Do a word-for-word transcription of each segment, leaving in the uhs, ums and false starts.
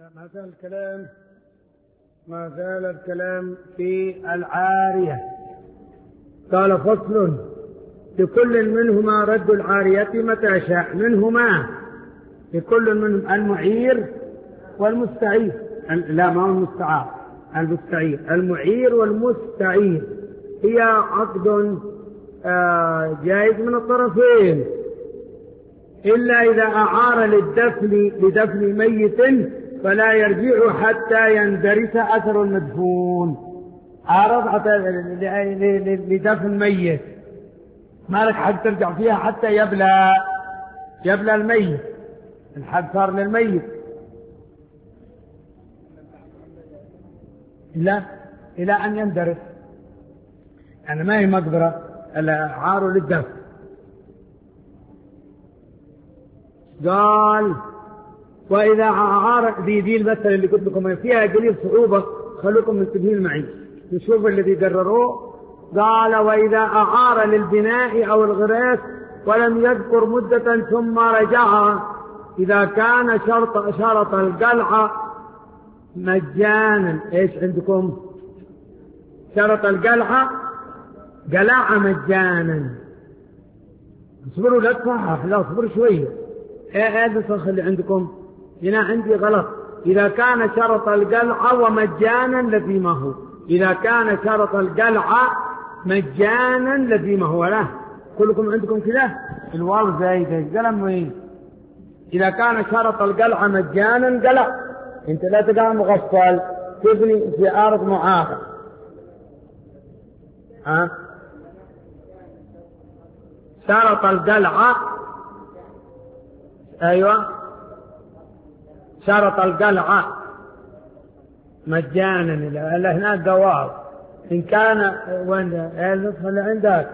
ما زال الكلام ما زال الكلام في العارية. قال فصل: لكل منهما رد العارية متى شاء. منهما لكل منهم المعير والمستعير. لا، ما هو المستعار، المستعير. المعير والمستعير هي عقد جائز من الطرفين، إلا إذا أعار للدفن لدفن ميت فلا يرجع حتى يندرس أثر المدفون. عارض لدفن ميت، ما لك حق ترجع فيها حتى يبلى يبلى الميت، الحق صار للميت. لا، إلى أن يندرس، يعني ما هي مقدرة العار للدفن. قال: وإذا أعار دي دي المثل اللي قلت لكم فيها قليل صعوبة، خلوكم منتبهين معي نشوف الذي قرروه. قال: وإذا أعار للبناء أو الغراس ولم يذكر مدة ثم رجع، إذا كان شرط شرط القلعة مجانا. إيش عندكم؟ شرط القلعة قلعة مجانا. اصبروا لا تصحح، لا اصبروا شوية. ايه هذا الصخ اللي عندكم هنا عندي غلط. إذا كان شرط القلعة ومجانا لزمه. إذا كان شرط القلعة مجانا لزمه. لا، كلكم عندكم كذا الواو زايدة قلم وين. إذا كان شرط القلعة مجانا قلع. انت لا تقع مغفل تبني في أرض معاقة. ها؟ شرط القلعة، أيوة، شرط القلعة مجانا. إلى هناك قواعد. إن كان وين النسخة اللي عندك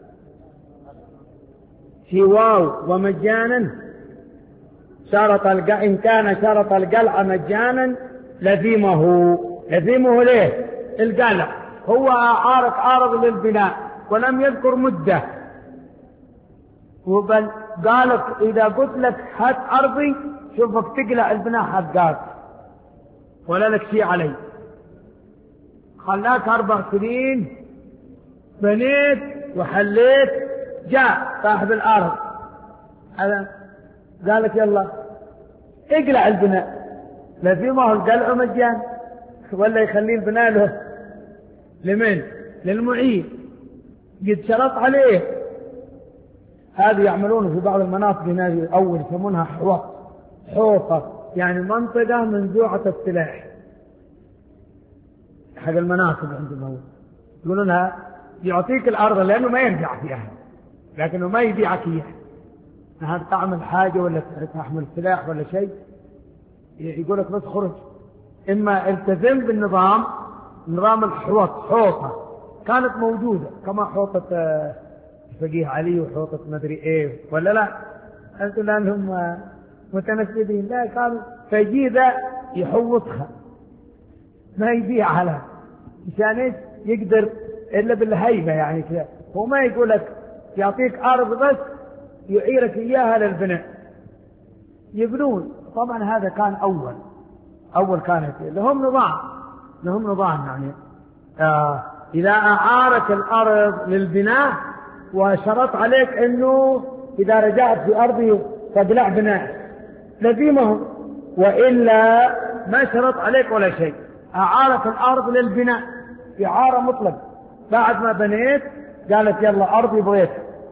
في واو ومجانا شرط القلعة. إن كان شرط القلعة مجانا لزمه. لزمه ليه؟ القلع هو عارض عارض للبناء ولم يذكر مدة. وبل قالك إذا قلت لك هات أرضي شوفك تقلع البناء حقك ولا لك شيء علي. خلاك أربع سنين بنيت وحليت، جاء صاحب الأرض هذا قالك يلا اقلع البناء، لزمه القلع مجان ولا يخليه البناء له لمن؟ للمعين، قد شرط عليه. هذه يعملون في بعض المناطق هنا أول يسمونها حوط، حوطة، يعني منطقة منزوعة السلاح حق المناطق عندهم. يقولون لها يعطيك الأرض لأنه ما يرجع فيها، لكنه ما يبيعك إياها. نهار تعمل حاجة ولا تحمل سلاح ولا شيء يقولك بس خرج. إما التزم بالنظام، نظام الحوط، حوطة كانت موجودة كما حوطة فقيه علي وحوطة مدري ايه ولا لا. أنتم لأنهم متنفذين، لا كانوا فجيدة يحوطها ما يبيعها له مشان ايش؟ يقدر إلا بالهيبة يعني كذا. هو ما يقولك يعطيك أرض بس يعيرك إياها للبناء. يبنون. طبعا هذا كان أول أول كانت لهم نظام لهم نظام يعني آه إذا أعارك الأرض للبناء وشرط عليك أنه إذا رجعت في أرضي فاقلع بناء لزمه، وإلا ما شرط عليك ولا شيء. أعارك الأرض للبناء إعارة مطلق، بعد ما بنيت قالت يلا أرضي بغيت،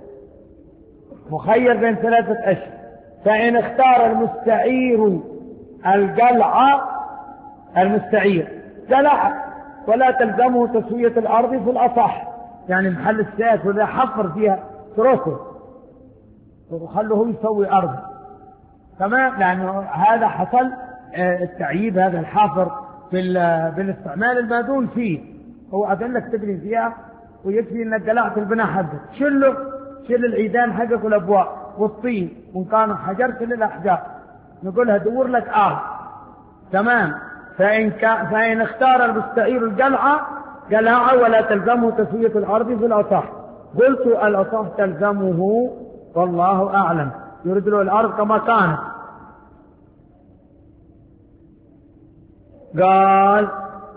مخير بين ثلاثة أشهر. فإن اختار المستعير القلعة، المستعير قلع ولا تلزمه تسوية الأرض في الأصح، يعني محل السياس ولا حفر فيها تركه وخلوه يسوي أرض. تمام، لأنه هذا حصل التعييب، هذا الحافر في بالاستعمال المادون فيه. هو أذن لك تبني فيها ويكفي أنك قلعت البناء حقك، شله شل العيدان حقك والأبواب والطين، وإن كان حجر شل الأحجار، نقولها دور لك أرض. تمام. فإن, كان فإن اختار المستعير القلعة قلعة ولا تلزمه تسوية الأرض في الأصح. قلت الأصح تلزمه والله أعلم، يرد له الأرض كما كانت. قال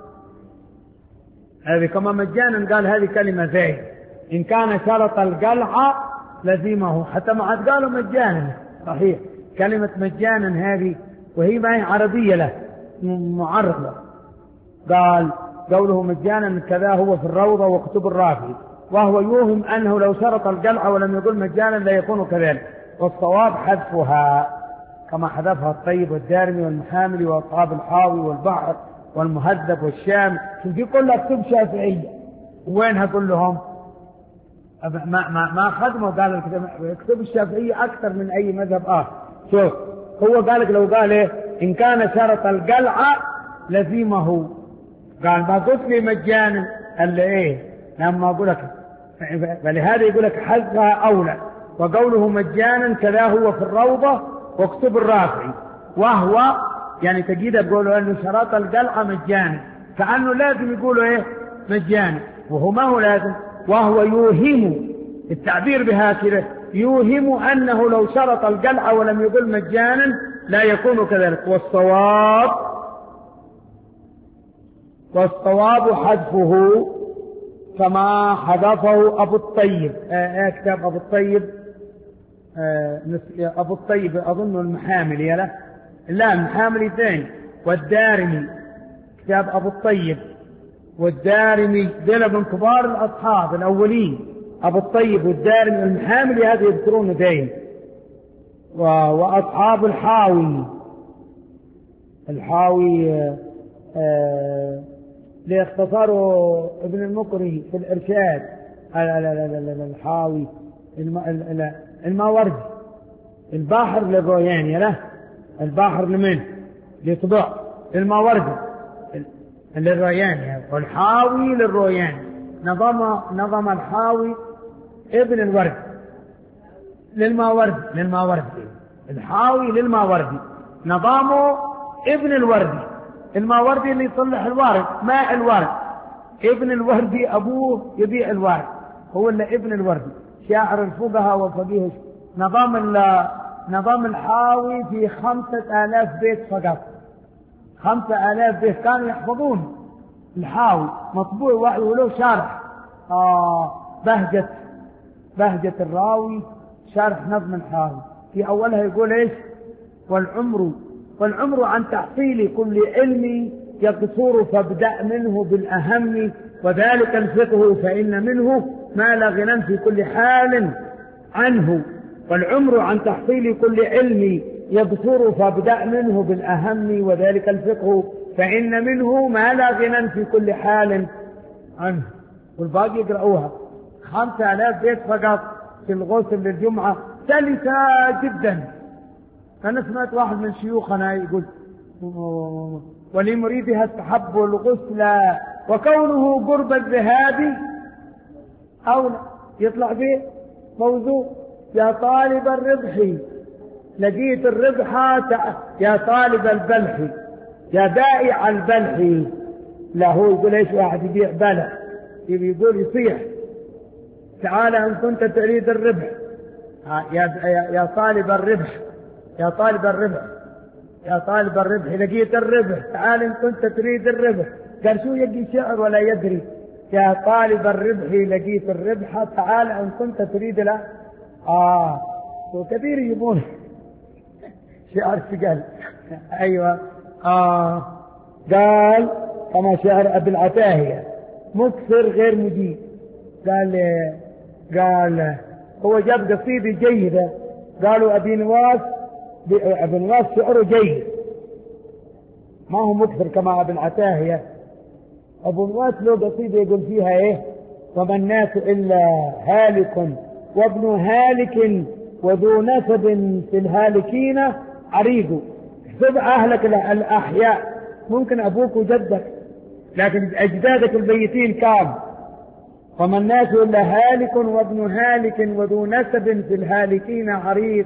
هذه كما مجانا، قال هذه كلمة زي إن كان شرط القلعة لزمه، حتى ما عاد قالوا مجانا. صحيح كلمة مجانا هذه وهي ما هي عربية له معرضة. قال قوله مجانا كذا هو في الروضة واكتب الرافعي، وهو يوهم أنه لو شرط القلعة ولم يقول مجانا لا يكون كذلك، والصواب حذفها كما حذفها الطيب والدارمي والمحاملي وأصحاب الحاوي والبحر والمهذب والشام. دي كلها كتب شافعية، وينها كلهم؟ ما ما ما خدموا. قال الكتب الشافعية أكثر من أي مذهب آخر. شوف هو قالك لو قال إيه إن كان شرط القلعة لزمه، قال ما قلت لي مجانا قال إيه لما أقول لك، فلهذا يقول لك حذفها أولى. وقوله مجانا كذا هو في الروضة واكتب الرافعي، وهو يعني تجد يقولوا أنه شرط القلعة مجانا، كأنه لازم يقولوا إيه مجانا، وهو ما هو لازم. وهو يوهم، التعبير بهكذا يوهم أنه لو شرط القلعة ولم يقل مجانا لا يكون كذلك. والصواب والصواب حذفه كما حذفه أبو الطيب. آه كتاب أبو الطيب آه أبو الطيب أظن المحاملي له لا المحاملي ثاني، والدارمي كتاب أبو الطيب والدارمي دول من كبار الأصحاب الأولين. أبو الطيب والدارمي والمحاملي هذا يذكرون دين. وأصحاب الحاوي الحاوي آه آه ليختصروا ابن المقري في الإرشاد لا لا لا لا الحاوي الماوردي الباحر للروياني له الباحر لمن لطبع الماوردي للروياني والحاوي للروياني. نظم نظم الحاوي ابن الورد للماوردي للماوردي الحاوي للماوردي نظامه ابن الوردي. الماوردي اللي يصلح الوارد ماء الوارد، ابن الوردي أبوه يبيع الوارد، هو اللي ابن الوردي شاعر الفقهاء وفقيه. نظام نظام الحاوي في خمسة آلاف بيت فقط، خمسة آلاف بيت كانوا يحفظون الحاوي مطبوع وحي ولو شارح آه بهجة بهجة الراوي شارح نظم الحاوي. في أولها يقول إيش والعمر والعمر عن تحصيل كل علم يقصر فابدأ منه بالأهم، وذلك الفقه فإن منه ما لا غنى في كل حال عنه. والعمر عن تحصيل كل علم يقصر فابدأ منه بالأهم، وذلك الفقه فإن منه ما لا غنى في كل حال عنه. والباقي يقرأوها خمسة آلاف بيت فقط في الغسل للجمعة سلسة جدا. أنا سمعت واحد من شيوخنا يقول ولمريدها استحب الغسل وكونه قرب الذهاب أو يطلع به موضوع يا طالب الربح لقيت الربح يا طالب البلح يا بائع البلح. لا هو يقول ايش واحد يبيع بلح يقول يصيح تعال ان كنت تريد الربح يا يا طالب الربح يا طالب الربح يا طالب الربح لقيت الربح تعال ان كنت تريد الربح. قال شو يجي شعر ولا يدري يا طالب الربح لقيت الربح تعال ان كنت تريد لا اه وكثير يجيبون شعر ثقل. ايوه اه قال كما شعر ابي العتاهية مكثر غير مجيد. قال قال هو جاب قصيدة جيدة قالوا ابي نواس ابي نواس شعره جيد ما هو مكثر كما ابي العتاهية. ابو نواس له قصيدة يقول فيها ايه وما الناس الا هالك وابن هالك وذو نسب في الهالكين عريض. احسب اهلك الاحياء ممكن ابوك وجدك لكن اجدادك البيتين كام. وما الناس الا هالك وابن هالك وذو نسب في الهالكين عريض.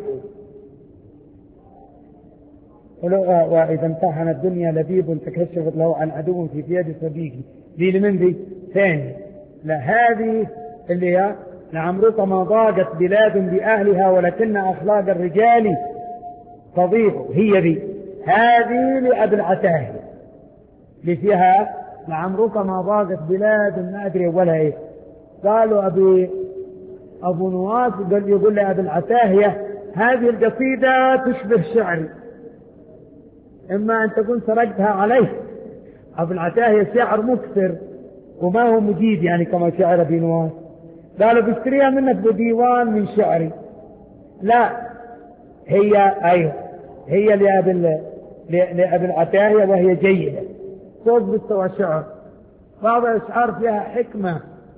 واذا امتحن الدنيا لبيب تكشفت له عن عدو في يد صديقي. دي لمن دي ثاني لا هذه اللي هي لعمرك ما ضاقت بلاد بأهلها ولكن أخلاق الرجال تضيق. هي دي هذه لأبي العتاهية اللي فيها لعمرك ما ضاقت بلاد ما أدري ولا إيه. قالوا أبي أبو نواس قال يقول لي أبي العتاهية هذه القصيدة تشبه شعري، إما أن تكون سرقتها عليه. أبو العتاهية شعر مكثر وما هو مجيد يعني كما شعر أبي نواس. قالوا بشتريها منك بديوان من شعري. لا هي أيوه هي لأبي لأبي العتاهية وهي جيدة صوت مستوى شعر، بعض الأشعار فيها حكمة.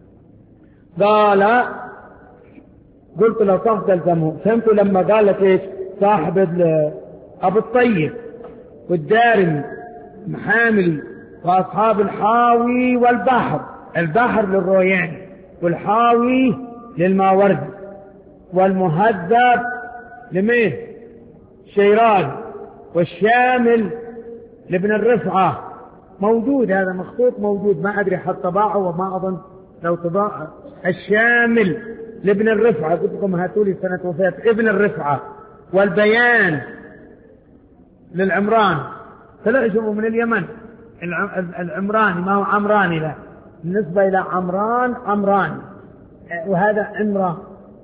قال قلت له صفت الفمه. فهمت لما قال لك ايش صاحب أبو الطيب والدارمي محاملي وأصحاب الحاوي والبحر، البحر للروياني والحاوي للماوردي والمهذب لمين شيرازي والشامل لابن الرفعة. موجود هذا مخطوط موجود، ما أدري حتى طباعه وما أظن لو طباعه. الشامل لابن الرفعة قلت لكم هاتوا لي سنة وفاة ابن الرفعة. والبيان للعمران تلعجبوا من اليمن العمراني ما هو عمراني لا بالنسبة إلى عمران عمراني وهذا عمران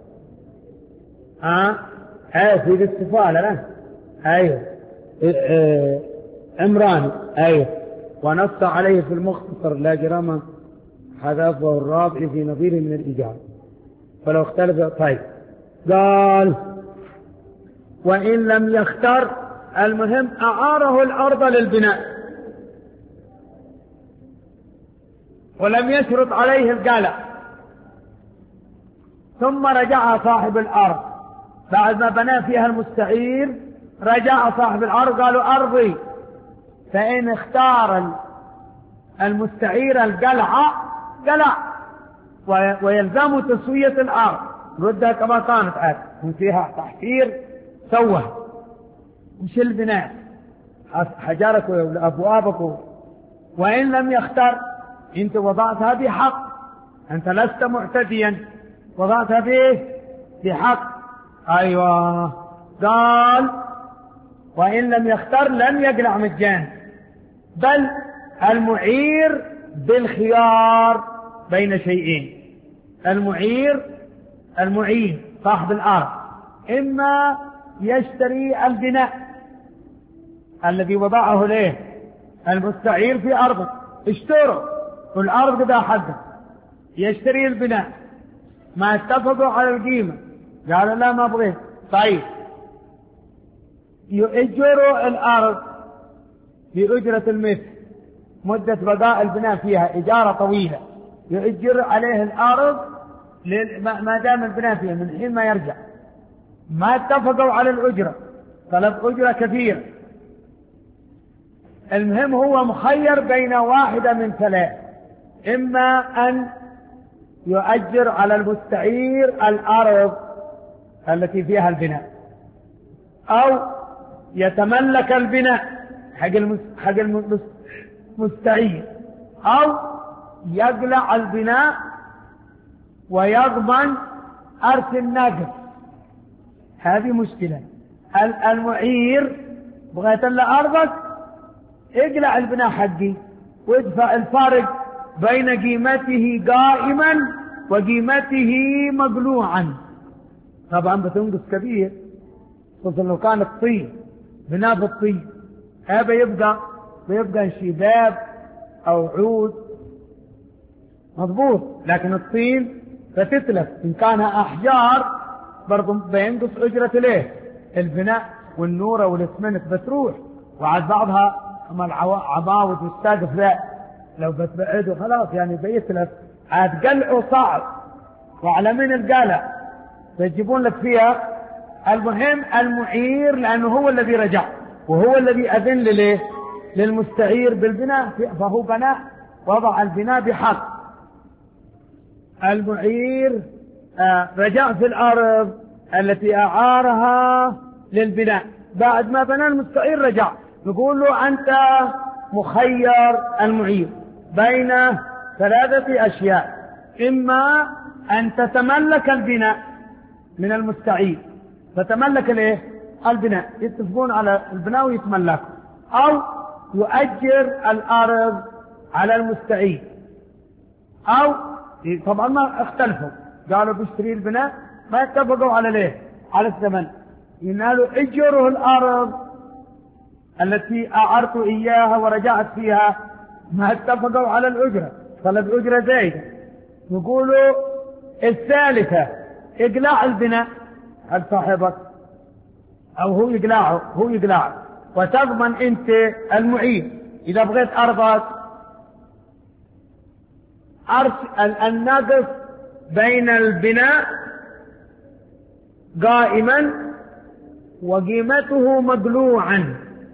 ها آه. في الاستفالة لا أيوه آه. عمراني أيوه. ونص عليه في المختصر لا جرم حذفه الرابع في نظير من الإجابة فلو اختلف. طيب قال وإن لم يختر المهم أعاره الأرض للبناء ولم يشرط عليه القلع، ثم رجع صاحب الأرض بعد ما بنى فيها المستعير. رجع صاحب الأرض قالوا أرضي، فإن اختار المستعير القلع قلع ويلزم تسوية الأرض ردها كما كانت عاد من فيها تحفير سوى مش البناء حجارك وأبوابك. وإن لم يختار أنت وضعتها بحق، أنت لست معتديا وضعتها به بحق. أيوة قال وإن لم يختار لم يقلع مجان، بل المعير بالخيار بين شيئين. المعير المعين صاحب الأرض إما يشتري البناء الذي وضعه له المستعير في أرضه، اشتروا والأرض ده حقه، يشتري البناء ما اتفقوا على القيمة قال لا ما بغيت. طيب يؤجروا الأرض بأجرة المثل مدة بقاء البناء فيها إجارة طويلة، يؤجر عليه الأرض ما دام البناء فيها من حين ما يرجع. ما اتفقوا على الأجرة طلب أجرة كثيرة. المهم هو مخير بين واحدة من ثلاث، إما أن يؤجر على المستعير الأرض التي فيها البناء، أو يتملك البناء حق المستعير، أو يقلع البناء ويضمن أرث الناقص. هذه مشكلة. المعير بغيت له أرضك اقلع البناء حقي وادفع الفارق بين قيمته قائما وقيمته مقلوعا. طبعا بتنقص كبير، خصوصا لو كانت طين بناء بالطين هذا يبقى بيبقى شباب أو عود مضبوط، لكن الطين فتتلف. إن كان أحجار برضو بينقص أجرة ليه البناء والنورة والاسمنت بتروح، وعاد بعضها أما العباوت والسقف لا لو بتبعده خلاص يعني بيتلف. عاد قلعه صعب وعلى من القلع فيجيبون لك فيها. المهم المعير لأنه هو الذي رجع وهو الذي أذن لليه للمستعير بالبناء، فهو بناء وضع البناء بحق. المعير رجع في الأرض التي أعارها للبناء بعد ما بنى المستعير رجع. نقول له أنت مخير المعير بين ثلاثة أشياء، إما أن تتملك البناء من المستعير فتملك الايه البناء، يتفقون على البناء ويتملك، أو يؤجر الأرض على المستعير، أو طبعا ما اختلفوا، قالوا بيشتري البناء ما اتفقوا على ليه على الثمن، ينالوا اجره الأرض التي أعرت إياها ورجعت فيها، ما اتفقوا على الأجرة، طلب أجرة زايدة. يقولوا الثالثة إقلاع البناء، هل صاحبك أو هو يقلعه، هو يقلعه وتضمن أنت المعيد إذا بغيت أرضك. النقص بين البناء قائما وقيمته مقلوعا،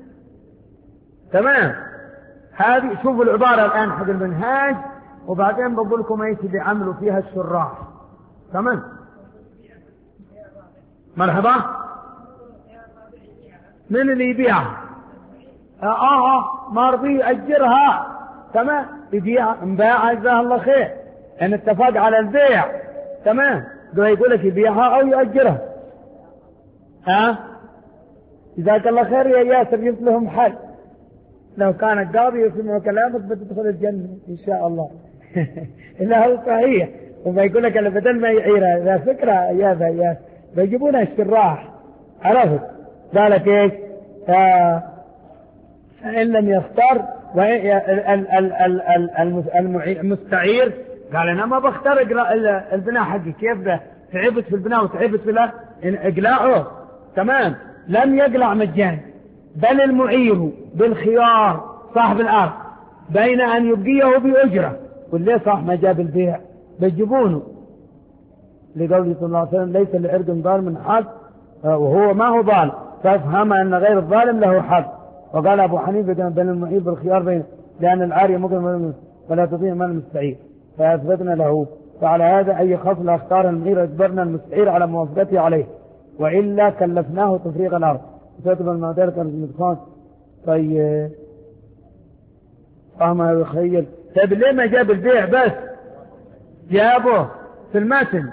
تمام. هذه شوفوا العبارة الآن حق المنهاج، وبعدين بقول لكم ايش اللي عملوا فيها الشراح، تمام. مرحبا. من اللي يبيعها؟ اه اه ما رضي يأجرها، تمام. يبيعها انباع جزاه الله خير، ان اتفق على البيع، تمام. ده يقول لك يبيعها او يأجرها. ها آه؟ جزاك الله خير يا ياسر، جبت لهم حل. لو كان القاضي يسمع كلامك بتدخل الجنة إن شاء الله. إلا هو صحيح، وما يقول لك أنا بدل ما يعيرها ذا فكرة يا ذا يا بيجيبونها الشراح، عرفت؟ قالك إيش؟ فإن لم يختار المستعير قال أنا ما بختار البناء حقي، كيف ده؟ تعبت في البناء وتعبت في له إقلاعه، تمام. لم يقلع مجانا، بل المعير بالخيار صاحب الأرض بين أن يبقيه بأجرة. واللي صح ما جاب البيع بيجيبونه، لقوله صلى الله عليه وسلم ليس لعرض ظالم حق وهو ما هو ظالم، فافهم أن غير الظالم له حق. وقال أبو حنيفة بين المعير بالخيار بين لأن العارية مقدم ولا تضيع من المستعير، فأثبتنا له. فعلى هذا أي خصل اختار المعير أجبرنا المستعير على موافقته عليه، وإلا كلفناه تفريغ الأرض. كتب المعدل كان المدخان. طيب فهم يخيل. طيب ليه ما جاب البيع بس؟ جابه في المتن.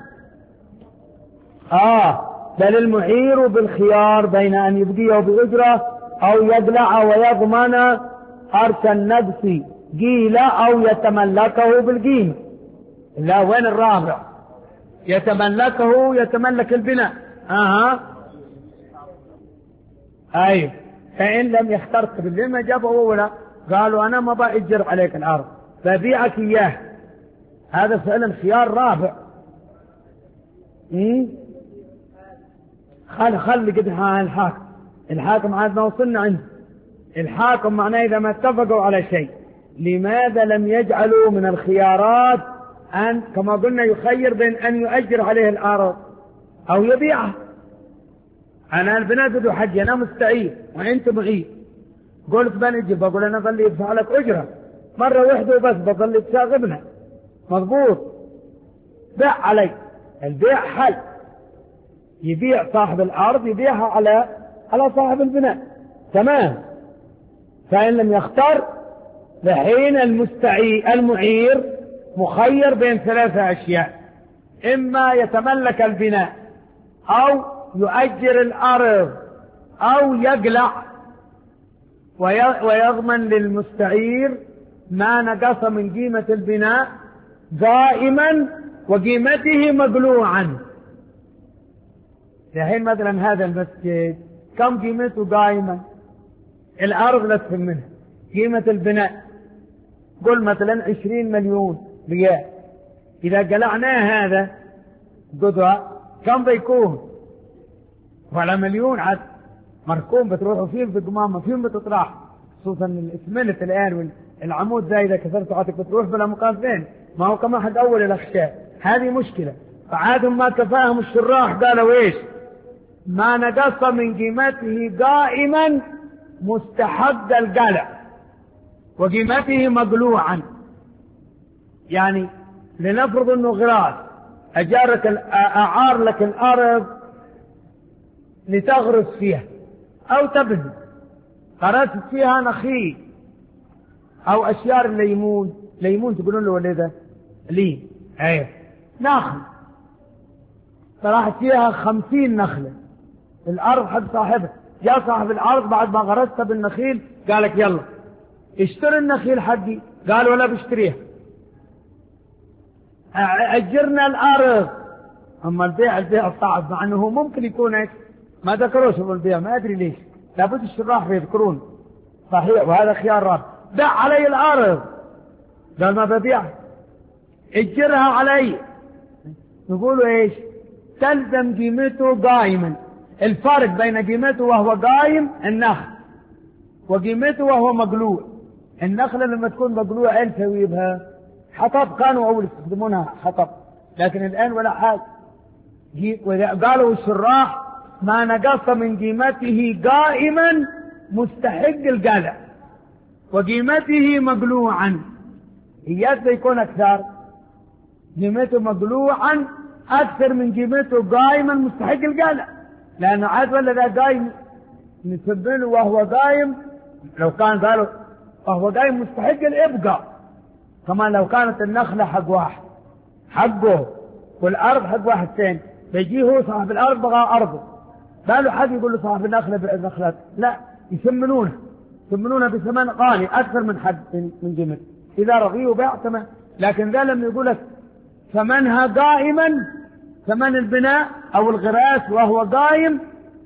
آه بل المعير بالخيار بين أن يبقيه بأجرة أو يقلع ويضمن أرك النقص قيل أو يتملكه بالقيمة. لا وين الرابع؟ يتملكه، يتملك البناء. أها أيوه. فإن لم يختار باللي ما جابه أولا قالوا أنا ما بأجر عليك الأرض ببيعك إياه، هذا فعلا خيار رابع. خل خل قد الحاكم الحاكم عاد ما وصلنا عنده. الحاكم معناه إذا ما اتفقوا على شيء لماذا لم يجعلوا من الخيارات أن كما قلنا يخير بين أن يؤجر عليه الأرض أو يبيعها. أنا البناء بدو حجي أنا مستعير وأنت معير، قلت بنجي بقول أنا ظل يدفع لك أجرة مرة واحدة وبس بظل تشاغبنا مضبوط، بيع علي. البيع حل، يبيع صاحب الأرض يبيعها على على صاحب البناء، تمام. فإن لم يختار لحين المستعير المعير مخير بين ثلاثة أشياء، إما يتملك البناء أو يؤجر الأرض أو يقلع ويضمن للمستعير ما نقص من قيمة البناء دائما وقيمته مقلوعا. الحين مثلا هذا المسجد كم قيمته دائما؟ الأرض لا تفهم منها، قيمة البناء قل مثلا عشرين مليون ريال، إذا قلعناه هذا قدوة كم بيكون؟ ولا مليون عاد مركوم بتروحوا فيه بقمامة فيهم بتطرح، خصوصا الاسمنت الآن والعمود ذا إذا كسرته عاتك بتروح بلا مقاسين، ما هو كما حد أول الأخشاء. هذه مشكلة. فعادهم ما كفاهم الشراح قالوا إيش؟ ما نقص من قيمته دائما مستحق القلع وقيمته مقلوعا. يعني لنفرض أنه غراس أجارك أعار لك الأرض لتغرس فيها أو تبني، غرست فيها نخيل أو أشجار الليمون، ليمون تقولون له ولا ذا ليه أيه نخل، طلعت فيها خمسين نخلة، الأرض حق صاحبها، جاء صاحب الأرض بعد ما غرست بالنخيل قالك يلا اشتري النخيل حقي. قال ولا بشتريها، أجرنا الأرض. أما البيع البيع صعب، مع أنه ممكن يكون هيك، ما ذكروش بالبيع، ما أدري ليش، لابد الشراح يذكرون. صحيح، وهذا خيار رابع. بيع علي الأرض. قال ما ببيع، اجرها علي. نقولوا ايش؟ تلزم قيمته قائما. الفرق بين قيمته وهو قائم النخل وقيمته وهو مقلوع. النخلة لما تكون مقلوع ايش تسوي بها؟ حطب، كانوا اول يستخدمونها حطب، لكن الان ولا حاجة. قالوا الشراح ما نقص من قيمته قائما مستحق القلع وقيمته مقلوعا. إياك يكون أكثر، قيمته مقلوعا أكثر من قيمته قائما مستحق القلع، لأنه عاد ولا ذا قايم نسبله وهو قايم. لو كان قالوا وهو قايم مستحق الإبقاء، كمان لو كانت النخلة حق واحد حقه والأرض حق واحد ثاني، بيجيه هو صاحب الأرض بغى أرضه، قالوا حد يقول له صاحب النخلة بالنخلات، لا، يسمنونه يسمنونه بثمن غالي أكثر من حد من قيمته. إذا رضيه بيع تمام، لكن ذا لما يقول لك ثمنها قائما، ثمن البناء أو الغراس وهو قائم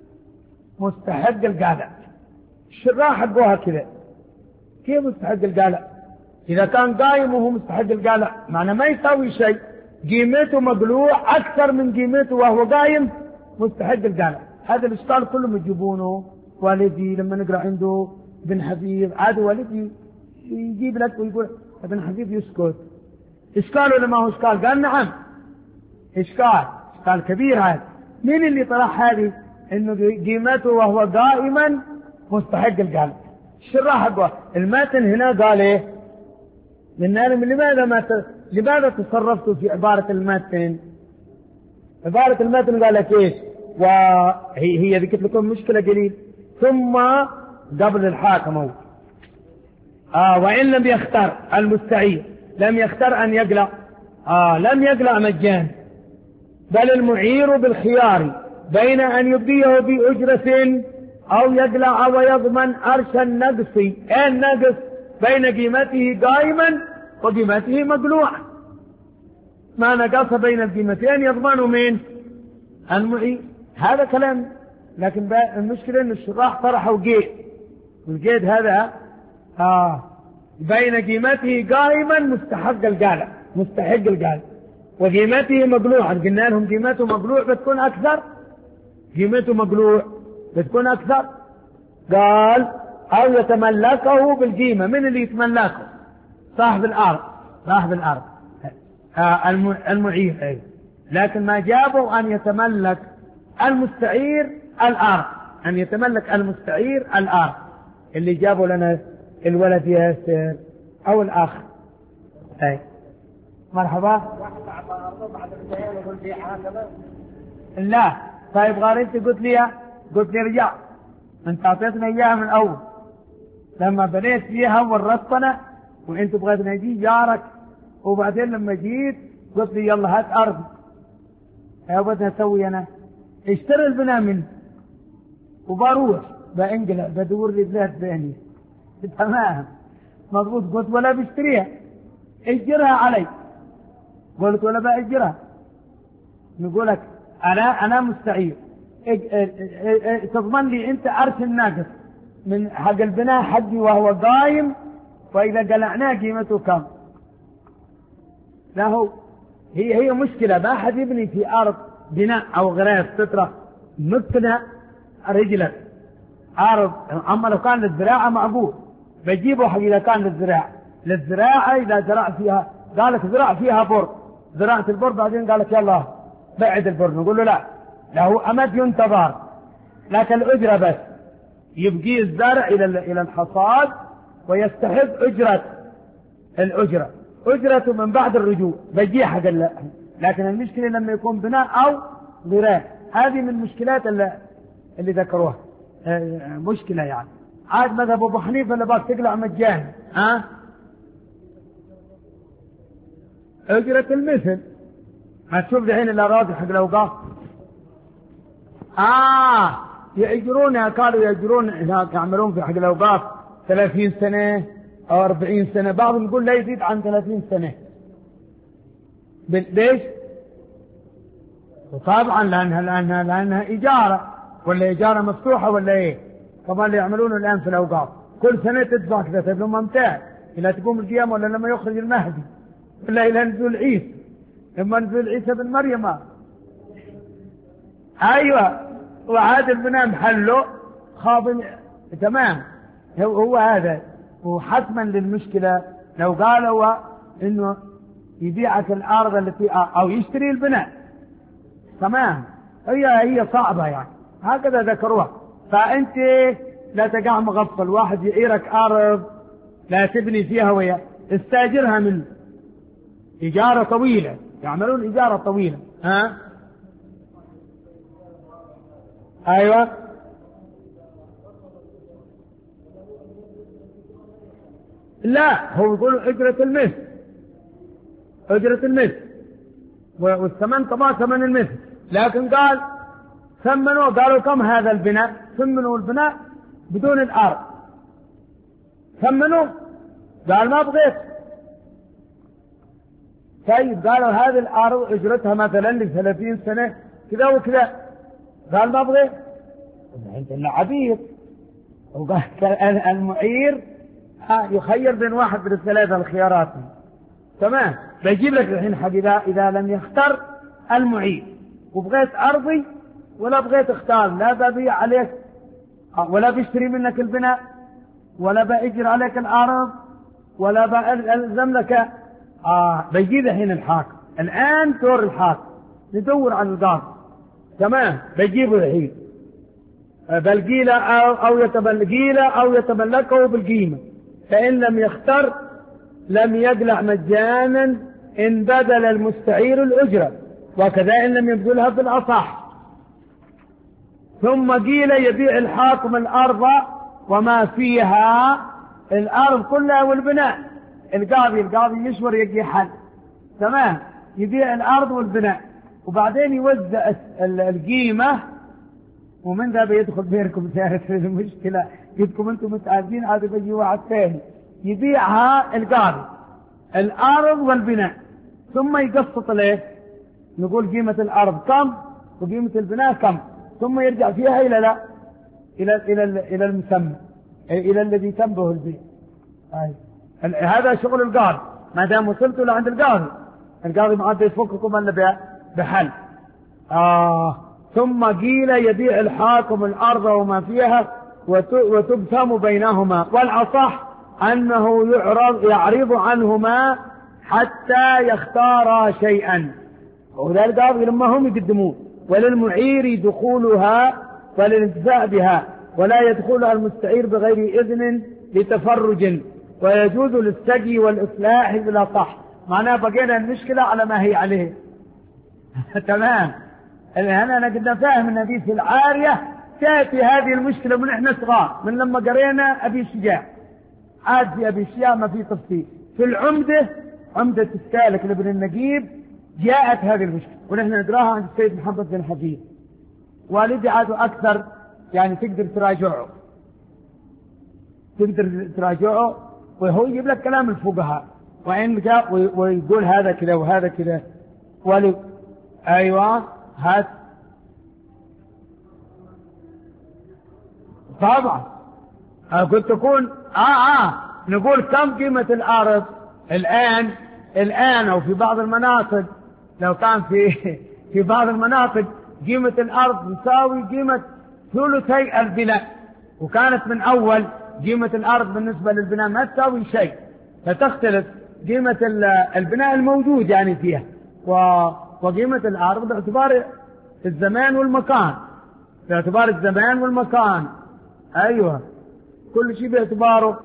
مستحق القالع. الشراح حقوها كذا. كيف مستحق القالع؟ إذا كان قائم وهو مستحق القالع معنى ما يساوي شيء، قيمته مقلوع أكثر من قيمته وهو قائم مستحق القالع. هذا الإشكال كلهم يجيبونه. والدي لما نقرأ عنده ابن حبيب، عاد والدي يجيب لك ويقول ابن حبيب يسكت. إشكال ولا ما هو إشكال؟ قال نعم إشكال، إشكال كبير. هذا مين اللي طرح هذه؟ إنه قيمته وهو قائما مستحق القالع. الشراح حقه الماتن هنا قال إيه؟ لأن لماذا ما ت... لماذا تصرفتوا في عبارة الماتن؟ عبارة الماتن قال لك إيش؟ وهي هي ذكرت لكم مشكلة قليل. ثم قبل الحاكم هو آه وإن لم يختار المستعير، لم يختار أن يقلع، آه لم يقلع مجان، بل المعير بالخيار بين أن يبديه بأجرة أو يقلع ويضمن أرش النقص. أي النقص بين قيمته قائما وقيمته مقلوعا، ما نقص بين القيمتين يضمن من المعير. هذا كلام، لكن المشكلة أن الشراح طرحوا قيد، والقيد هذا آه بين قيمته قائما مستحق القالع مستحق القالع وقيمته مقلوعا. قلنا لهم قيمته مقلوع بتكون أكثر، قيمته مقلوع بتكون أكثر. قال أو يتملكه بالقيمة. من اللي يتملكه؟ صاحب الأرض، صاحب الأرض آه المعير أي. لكن ما جابوا أن يتملك المستعير الأرض، أن يتملك المستعير الأرض. اللي جابوا لنا الولد ياسر أو الأخ أي. مرحبا. لا طيب غير أنت قلت لي قلت لي رجع، أنت أعطيتنا إياها من أول لما بنيت فيها ورطنا، وأنت بغيت نجي جارك، وبعدين لما جيت قلت لي يلا هات أرض يا بدنا نسوي أنا اشتري البناء منه وبروح بانقلع بدور لي بلاد ثانية. تمام مضبوط. قلت ولا بشتريها، اجرها علي. قلت ولا بأجرها. نقول لك أنا أنا مستعير، تضمن لي أنت أرش الناقص من حق البناء حقي وهو قايم، وإذا قلعناه قيمته كم؟ لا هو هي هي مشكلة. ما حد يبني في أرض بناء أو غراس سترة مبتنى رجلا أرض. أما لو كان للزراعة معقول بجيبه حق إذا كان للزراعة. للزراعة إذا زرع فيها قال لك زرع فيها بر، زراعة البر، بعدين قال لك يلا بعد البر، نقول له لا، له أمد ينتظر، لكن الأجرة بس يبقي الزرع إلى إلى الحصاد ويستحق أجرة الأجرة أجرته من بعد الرجوع بجي حق. لكن المشكلة لما يكون بناء أو غراس، هذه من المشكلات اللي, اللي ذكروها. مشكلة يعني. عاد مذهب أبو حنيفة اللي باك تقلع مجان ها أجرة المثل. ما تشوف دحين الأراضي حق الأوقاف آه يأجرونها، قالوا يأجرون هناك يعملون في حق الأوقاف ثلاثين سنة أو أربعين سنة، بعضهم يقول لا يزيد عن ثلاثين سنة. ليش؟ وطبعا لأنها, لأنها, لأنها إجارة، ولا إجارة مفتوحة ولا إيه؟ طبعا اللي يعملونه الآن في الأوقاف كل سنة تدفع كذا. طيب لما ممتاز إلى تقوم القيامة، ولا لما يخرج المهدي، ولا إلى نزول عيسى، لما نزول عيسى بن مريم. أيوة، وعاد البناء محله خاض. تمام، هو, هو هذا. وحتما للمشكلة لو قالوا إنه يبيعك الأرض التي أو يشتري البناء، تمام، هي هي صعبة يعني، هكذا ذكروها. فأنت لا تقع مغفل، واحد يعيرك أرض لا تبني فيها ويا استاجرها منه إجارة طويلة، يعملون إجارة طويلة. ها أيوة، لا هو يقول أجرة المثل، أجرة المثل، والثمن طبعا ثمن المثل. لكن قال ثمنوا، قالوا كم هذا البناء؟ ثمنوا البناء بدون الأرض. ثمنوا، قال ما بغيت. طيب قالوا هذه الأرض أجرتها مثلا لثلاثين سنة كذا وكذا، قال ما بغيت. أنت عبيد. وقال المعير يخير بين واحد من الثلاثة الخيارات. تمام، بيجيب لك الحين حق إذا, إذا لم يختار المعير وبغيت أرضي ولا بغيت اختار، لا ببيع عليك ولا بيشتري منك البناء ولا بأجر عليك الأرض ولا بألزم لك. آه بيجيب الحين الحاكم. الآن دور الحاكم ندور عن القاضي. تمام، بيجيبه الحين بالقيلة أو, أو يتبلقيلة أو يتملكه بالقيمة. فإن لم يختر لم يقلع مجانا إن بدل المستعير الأجرة، وكذا إن لم يبذلها في الأصح. ثم قيل يبيع الحاكم الأرض وما فيها، الأرض كلها والبناء. القاضي القاضي يشور يجي حل. تمام، يبيع الأرض والبناء وبعدين يوزع القيمة، ومن ذا بيدخل بينكم سيارة المشكلة. يدكم أنتم متعادين، عاد بيجي واحد ثاني يبيعها القاضي الأرض والبناء، ثم يقسط له، نقول قيمة الأرض كم وقيمة البناء كم، ثم يرجع فيها إلى لا إلى إلى إلى المسمى، إلى الذي تم به البيع. هذا شغل القاضي. ما دام وصلتوا لعند القاضي، القاضي ما عاد يفككم إلا بحل. آه ثم قيل يبيع الحاكم الأرض وما فيها وتبسم بينهما، والأصح أنه يعرض يعرض عنهما حتى يختار شيئا، وذلك لما هم يقدمون. وللمعير دخولها وللانتفاع بها، ولا يدخلها المستعير بغير إذن لتفرج، ويجوز للسقي والإصلاح بلا صح. معناه بقينا المشكلة على ما هي عليه. تمام، أنا أنا قد فاهم أن في العارية تأتي هذه المشكلة من إحنا صغار، من لما قرينا أبي شجاع. عاد في أبي شجاع ما في تفصيل. في العمدة، عمدة السالك لابن النجيب، جاءت هذه المشكلة ونحن ندراها عند السيد محمد بن حفيظ. والدي عادوا أكثر، يعني تقدر تراجعه تقدر تراجعه وهو يجيب لك كلام الفقهاء، وإن جاء ويقول هذا كذا وهذا كذا. ولي أيوة هات طبعا. قلت تكون آه آه نقول كم قيمة الأرض الآن الآن أو في بعض المناطق، لو كان في في بعض المناطق قيمة الأرض تساوي قيمة ثلثي البناء، وكانت من أول قيمة الأرض بالنسبة للبناء ما تساوي شيء، فتختلف قيمة البناء الموجود يعني فيها وقيمة الأرض باعتبار الزمان والمكان، باعتبار الزمان والمكان. أيوة، كل شيء باعتباره.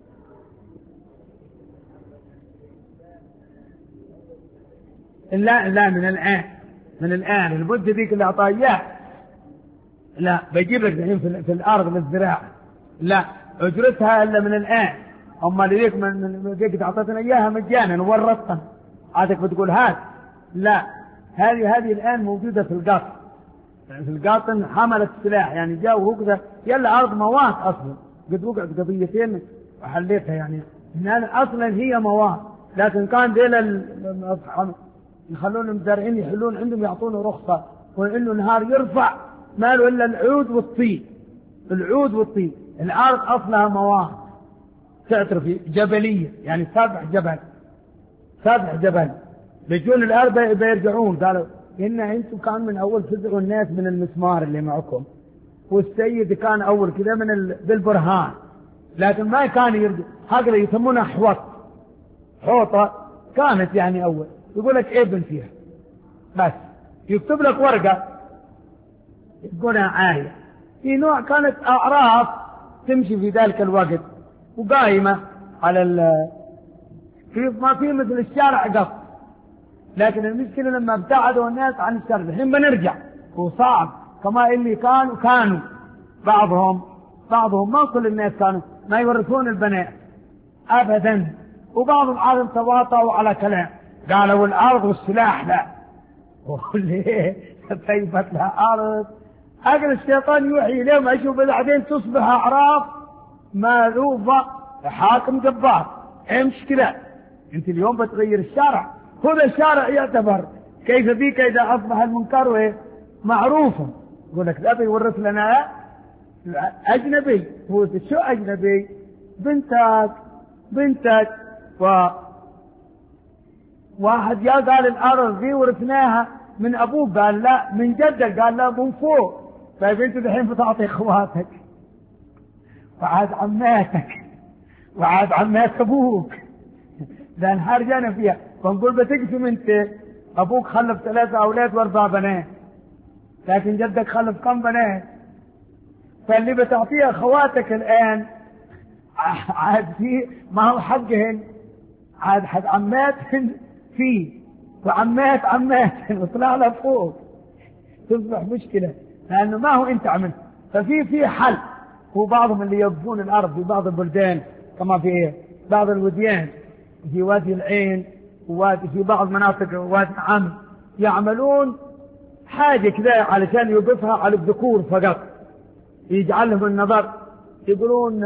لا لا من الآن من الآن المدة ذيك اللي أعطاه إياه لا بيجيب لك الحين في الأرض للزراعة، لا أجرتها إلا من الآن. أما لذيك من ذيك أعطتنا إياها مجانا وورطتها، عادك بتقول هات. لا، هذه هذه الآن موجودة في القاطن، يعني في القاطن حملت السلاح، يعني جاء وهو كذا يلا أرض موات أصلا، قد وقعت قضيتين وحليتها يعني لأن أصلا هي مواد، لكن كان ديل يخلون المزارعين يحلون عندهم يعطونه رخصة، وإنه نهار يرفع ما له إلا العود والطين، العود والطين. الأرض أصلها مواد تعترفي جبلية، يعني سبع جبل سبع جبل. بيجون الأرض بيرجعون قالوا إن أنتم كان من أول فزعوا الناس من المسمار اللي معكم، والسيد كان أول كذا من ال... بالبرهان، لكن ما كان يرجع. هكذا يسمونها حوط، حوطة كانت يعني أول. يقول لك ابن فيها بس، يكتب لك ورقة يقولها آية. في نوع كانت أعراف تمشي في ذلك الوقت وقائمة على ال في ما في مثل الشارع قط، لكن المشكلة لما ابتعدوا الناس عن الشارع. الحين بنرجع وصعب كما اللي كانوا كانوا بعضهم بعضهم ما كل الناس كانوا ما يورثون البنات أبدا، وبعضهم عادهم تواطؤوا على كلام قالوا الأرض والسلاح لا، وليه طيبت لها أرض. أجل الشيطان يوحي إليهم أشوف بعدين تصبح أعراف مألوفة حاكم جبار. إيه مشكلة؟ أنت اليوم بتغير الشارع، هذا الشارع يعتبر كيف بك إذا أصبح المنكر معروفا. يقول لك لا بيورث لنا أجنبي. هو شو أجنبي؟ بنتك بنتك و واحد يا قال الأرض دي ورثناها من أبوك، قال لا من جدك، قال لا من فوق. طيب أنت الحين بتعطي إخواتك وعاد عماتك وعاد عمات أبوك، لأن حرجنا فيها. فنقول بتقسم أنت، أبوك خلف ثلاثة أولاد وأربع بنات، لكن جدك خلف كم بنات؟ فاللي بتعطيه أخواتك الآن عاد فيه ما هو حقهن، عاد حد عماتهن فيه وعمات عماتهن وطلع له فوق، تصبح مشكلة لأنه ما هو أنت عملت. ففي في حل. هو بعضهم اللي يوقفون الأرض في بعض البلدان كما في بعض الوديان، في وادي العين ووادي في بعض مناطق وادي عم، يعملون حاجة كذا علشان يوقفها على الذكور فقط، يجعلهم النظر. يقولون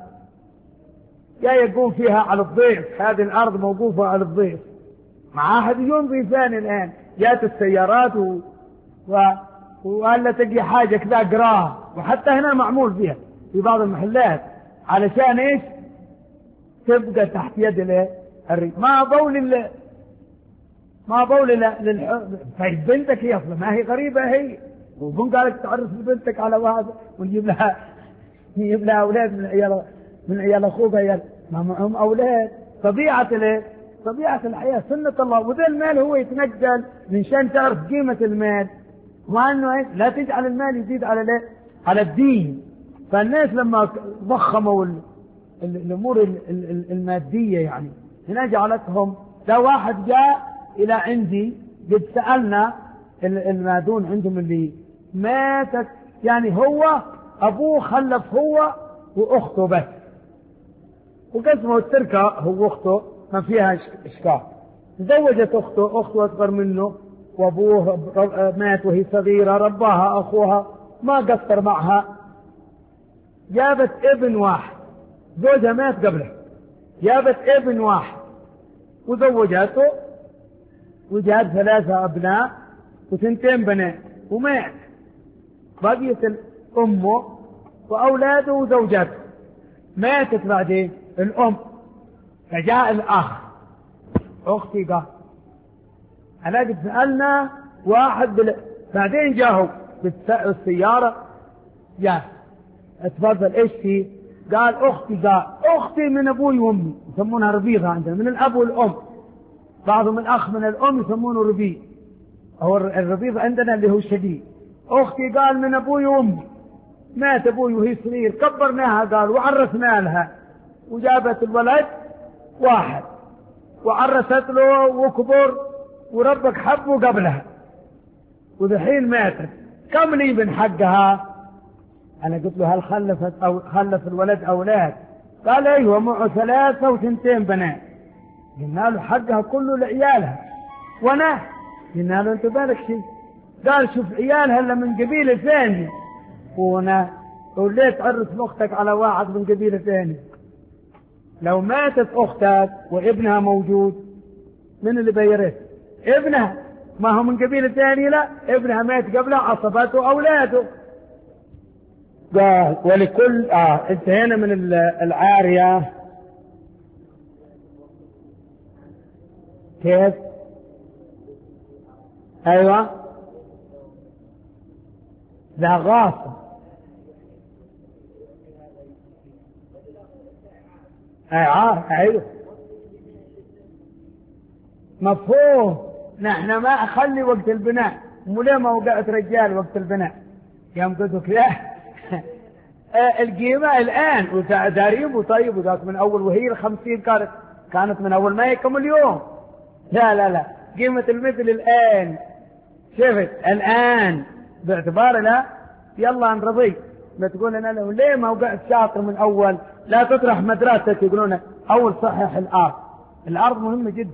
يا يقوم فيها على الضيف، هذه الأرض موقوفة على الضيف. مع أحد ضيفان الآن جات السيارات و... و... وهلا تجي حاجة كذا قراه، وحتى هنا معمول فيها في بعض المحلات علشان إيش؟ تبقى تحت يد الرجل. ما بول ال... ما بول للح... طيب بنتك هي أصلا ما هي غريبة هي، وبن قالك تعرف بنتك على واحد ونجيب لها نجيب لها أولاد من عيال من عيال أخوك، عيال ما معهم أولاد. طبيعة له طبيعة الحياة سنة الله. وذا المال هو يتنقل من شان تعرف قيمة المال، وأنه لا تجعل المال يزيد على ليه؟ على الدين. فالناس لما ضخموا الأمور المادية يعني هنا جعلتهم. ده واحد جاء إلى عندي قد سألنا المادون عندهم اللي ماتت، يعني هو أبوه خلف هو وأخته بس، وقسمه التركة هو أخته ما فيها إشكال. تزوجت أخته، أخته أصغر منه، وأبوه مات وهي صغيرة، رباها أخوها ما قصر معها. جابت ابن واحد، زوجها مات قبله، جابت ابن واحد وزوجته، وجاب ثلاثة أبناء وثنتين بنات ومات. بقيت أمه وأولاده وزوجته. ماتت بعدين الأم، فجاء الأخ، أختي قال أنا قد سألنا واحد بل... بعدين جاهوا بالسيارة جاء اتفضل ايش فيه؟ قال أختي قال أختي من أبوي وأمي، يسمونها ربيضة عندنا، من الأب والأم. بعضهم الأخ من الأم يسمونه ربيض، هو الربيض عندنا اللي هو الشديد. أختي قال من أبوي وأمي، مات أبوي وهي صغير، كبرناها قال وعرسنا لها، وجابت الولد واحد وعرست له وكبر وربك حبه قبلها، وذحين ماتت. كم لي من حقها؟ أنا قلت له هل خلفت أو خلف الولد أولاد؟ قال أيوة معه ثلاثة وثنتين بنات. قلنا له حقها كله لعيالها. وانا قلنا له انت بالك شيء؟ قال شوف عيالها الا من قبيله ثانيه، وانا وليه تعرف اختك على واحد من قبيله ثانيه؟ لو ماتت أختك وابنها موجود من اللي بيرث؟ ابنها، ما هو من قبيلة ثانية، لا ابنها مات قبلها، عصبته أولاده. قال ولكل آه انتهينا من العارية. كيف؟ أيوة، لا غاصة. عار، أيوة مفهوم. نحن ما أخلي وقت البناء، مو ما وقعت رجال وقت البناء يوم قلت كذا. القيمة الآن وتعريب وطيب وذاك من أول، وهي الخمسين كانت كانت من أول ما يكم اليوم. لا لا لا، قيمة المثل الآن، شفت الآن باعتبار لا يلا نرضي. ما تقول أنا لو ليه ما وقعت شاطر من أول؟ لا تطرح مدرستك، يقولون أول صحح الأرض. الأرض مهمة جدا.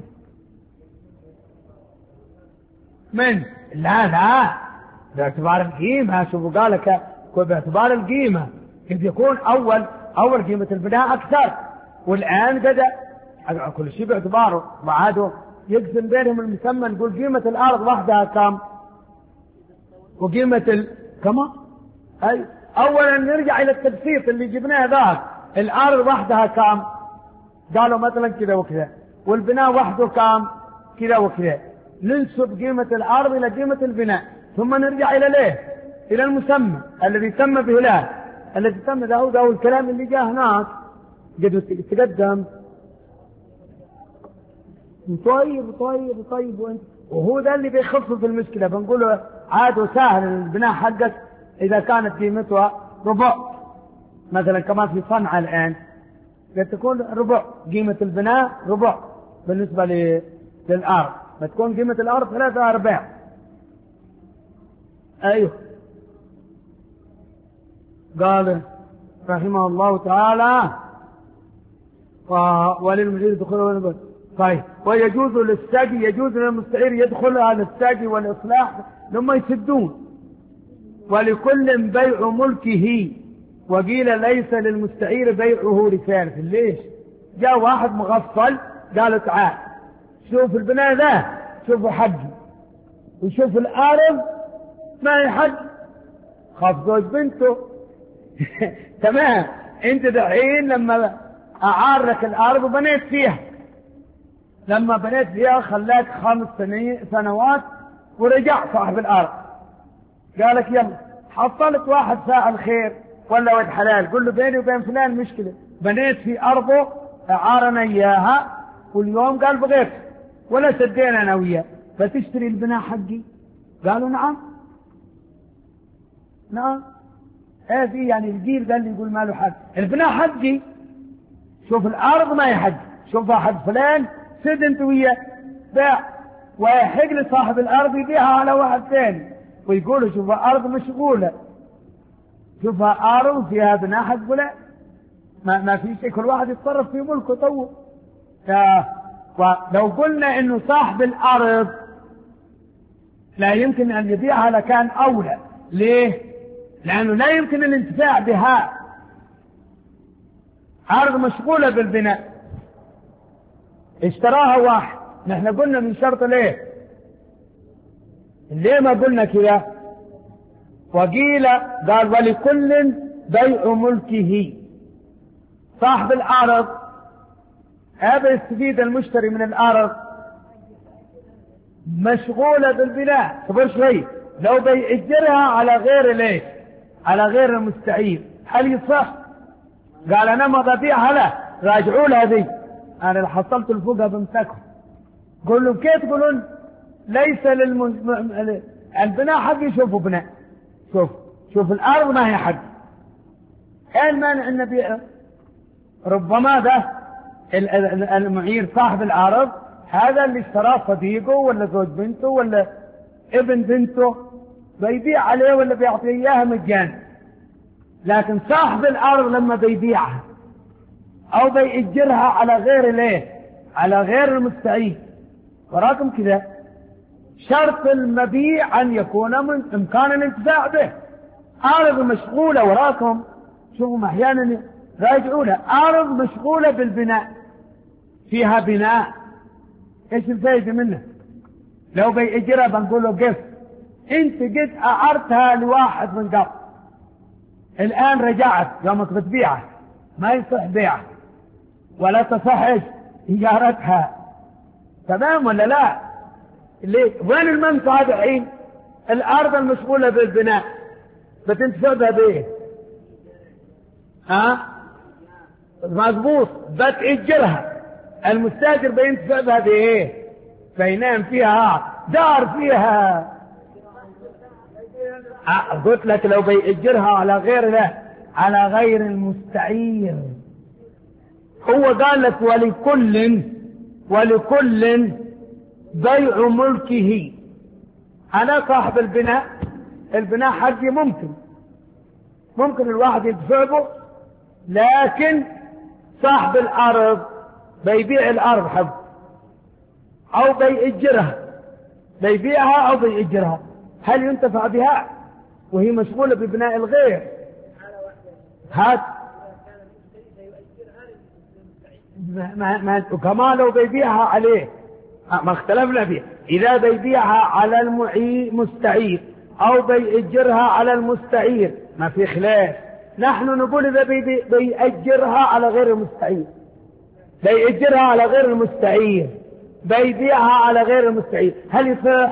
من لا لا باعتبار القيمة. شوفوا قالك باعتبار القيمة قد يكون أول أول قيمة البناء أكثر، والآن قد كل شيء باعتباره. وعادوا يقسم بينهم المسمى، نقول قيمة الأرض وحدها كم وقيمة ال... كما أي أولا نرجع إلى التبسيط اللي جبناه ذاك. الأرض وحدها كم؟ قالوا مثلا كذا وكذا، والبناء وحده كم؟ كذا وكذا. ننسب قيمة الأرض إلى قيمة البناء، ثم نرجع إلى ليه؟ إلى المسمى الذي سمى به له، الذي سمى له ذا الكلام اللي جاء هناك قد تقدم. طيب طيب طيب وانت، وهو ذا اللي بيخفف المشكلة. بنقوله عاد وسهل البناء حقك إذا كانت قيمتها ربع مثلا، كما في صنعاء الآن قد تكون ربع قيمة البناء، ربع بالنسبة للأرض، بتكون قيمة الأرض ثلاثة أرباع. أيوه. قال رحمه الله تعالى وللمجير دخول. طيب ويجوز للساقي، يجوز للمستعير يدخل على الساقي والإصلاح لما يسدون. ولكل بيع ملكه، وقيل ليس للمستعير بيعه لثالث. ليش؟ جاء واحد مغفل قال تعال شوف البناء ذا، شوفوا حقي، وشوف الأرض ما هي حق، خاف زوج بنته. تمام. انت دحين لما أعارك الأرض وبنيت فيها، لما بنيت فيها خلاك خمس سنوات ورجع صاحب الأرض قالك يلا حصلت واحد فاعل خير ولا ولد حلال، قل له بيني وبين فلان مشكلة، بنيت في أرضه أعارنا إياها واليوم قال بغيت ولا سدينا أنا وياه، فتشتري البناء حقي؟ قالوا نعم نعم. هذه يعني الجيل قال لي يقول ما له حق، البناء حقي. شوف الأرض ما هي حقي، شوفها حق فلان، سد انت وياه باع، ويحق لصاحب الأرض يبيعها على واحد ثاني ويقول شوفها أرض مشغولة، شوفها أرض فيها بناء حق فلان، ما, ما في شيء، كل واحد يتصرف في ملكه طوه. ولو قلنا انه صاحب الأرض لا يمكن أن يبيعها لكان أولى. ليه؟ لأنه لا يمكن الانتفاع بها، أرض مشغولة بالبناء اشتراها واحد. نحن قلنا من شرط ليه ليه ما قلنا كذا؟ وقيل قال ولكل بيع ملكه. صاحب الأرض هذا يستفيد المشتري من الأرض مشغولة بالبناء. صبر شوي، لو بيأجرها على غير ليش على غير المستعير هل يصح؟ قال أنا ما ببيعها له، راجعوا لها ذي، أنا اللي حصلت الفوقها بمسكهم. قل له كيف تقولون ليس للم... البناء حقي؟ شوفوا بناء، شوف شوف الأرض ما هي حقي، ايه المانع ان نبيعها؟ ربما ده المعير صاحب الأرض هذا اللي اشتراه صديقه ولا زوج بنته ولا ابن بنته، بيبيع عليه ولا بيعطيه اياها مجانا. لكن صاحب الأرض لما بيبيعها أو بيأجرها على غير ليه على غير المستعير، وراكم كذا شرط المبيع أن يكون من إمكان الانتفاع به. أرض مشغولة وراكم، شوفوا أحيانا راجعونها. أرض مشغولة بالبناء، فيها بناء، إيش الفائدة منها؟ لو بيأجرها بنقول له قف، أنت قد أعرتها لواحد من قبل، الآن رجعت يومك بتبيعها، ما يصح بيعها ولا تصحش إجارتها، تمام ولا لا؟ ليه؟ وين المنفعة الحين؟ الأرض المشغولة بالبناء بتنتفع بها بإيه؟ ها؟ مضبوط، بتأجرها، المستاجر بينتفع بها بإيه؟ بينام فيها، دار فيها. أه قلت لك لو بيأجرها على غير له، على غير المستعير. هو قال لك ولكل ولكل بيع ملكه. أنا صاحب البناء، البناء حقي ممكن ممكن الواحد يدفع به، لكن صاحب الأرض بيبيع الأرض حقه أو بيأجرها، بيبيعها أو بيأجرها. هل ينتفع بها وهي مشغولة ببناء الغير؟ هات ما ما كمان لو بيبيعها عليه ما اختلفنا فيه. إذا بيبيعها على المستعير أو بيأجرها على المستعير ما في خلاف. نحن نقول إذا بي بيأجرها على غير المستعير، بيأجرها على غير المستعير، بيبيعها على غير المستعير، هل يصح؟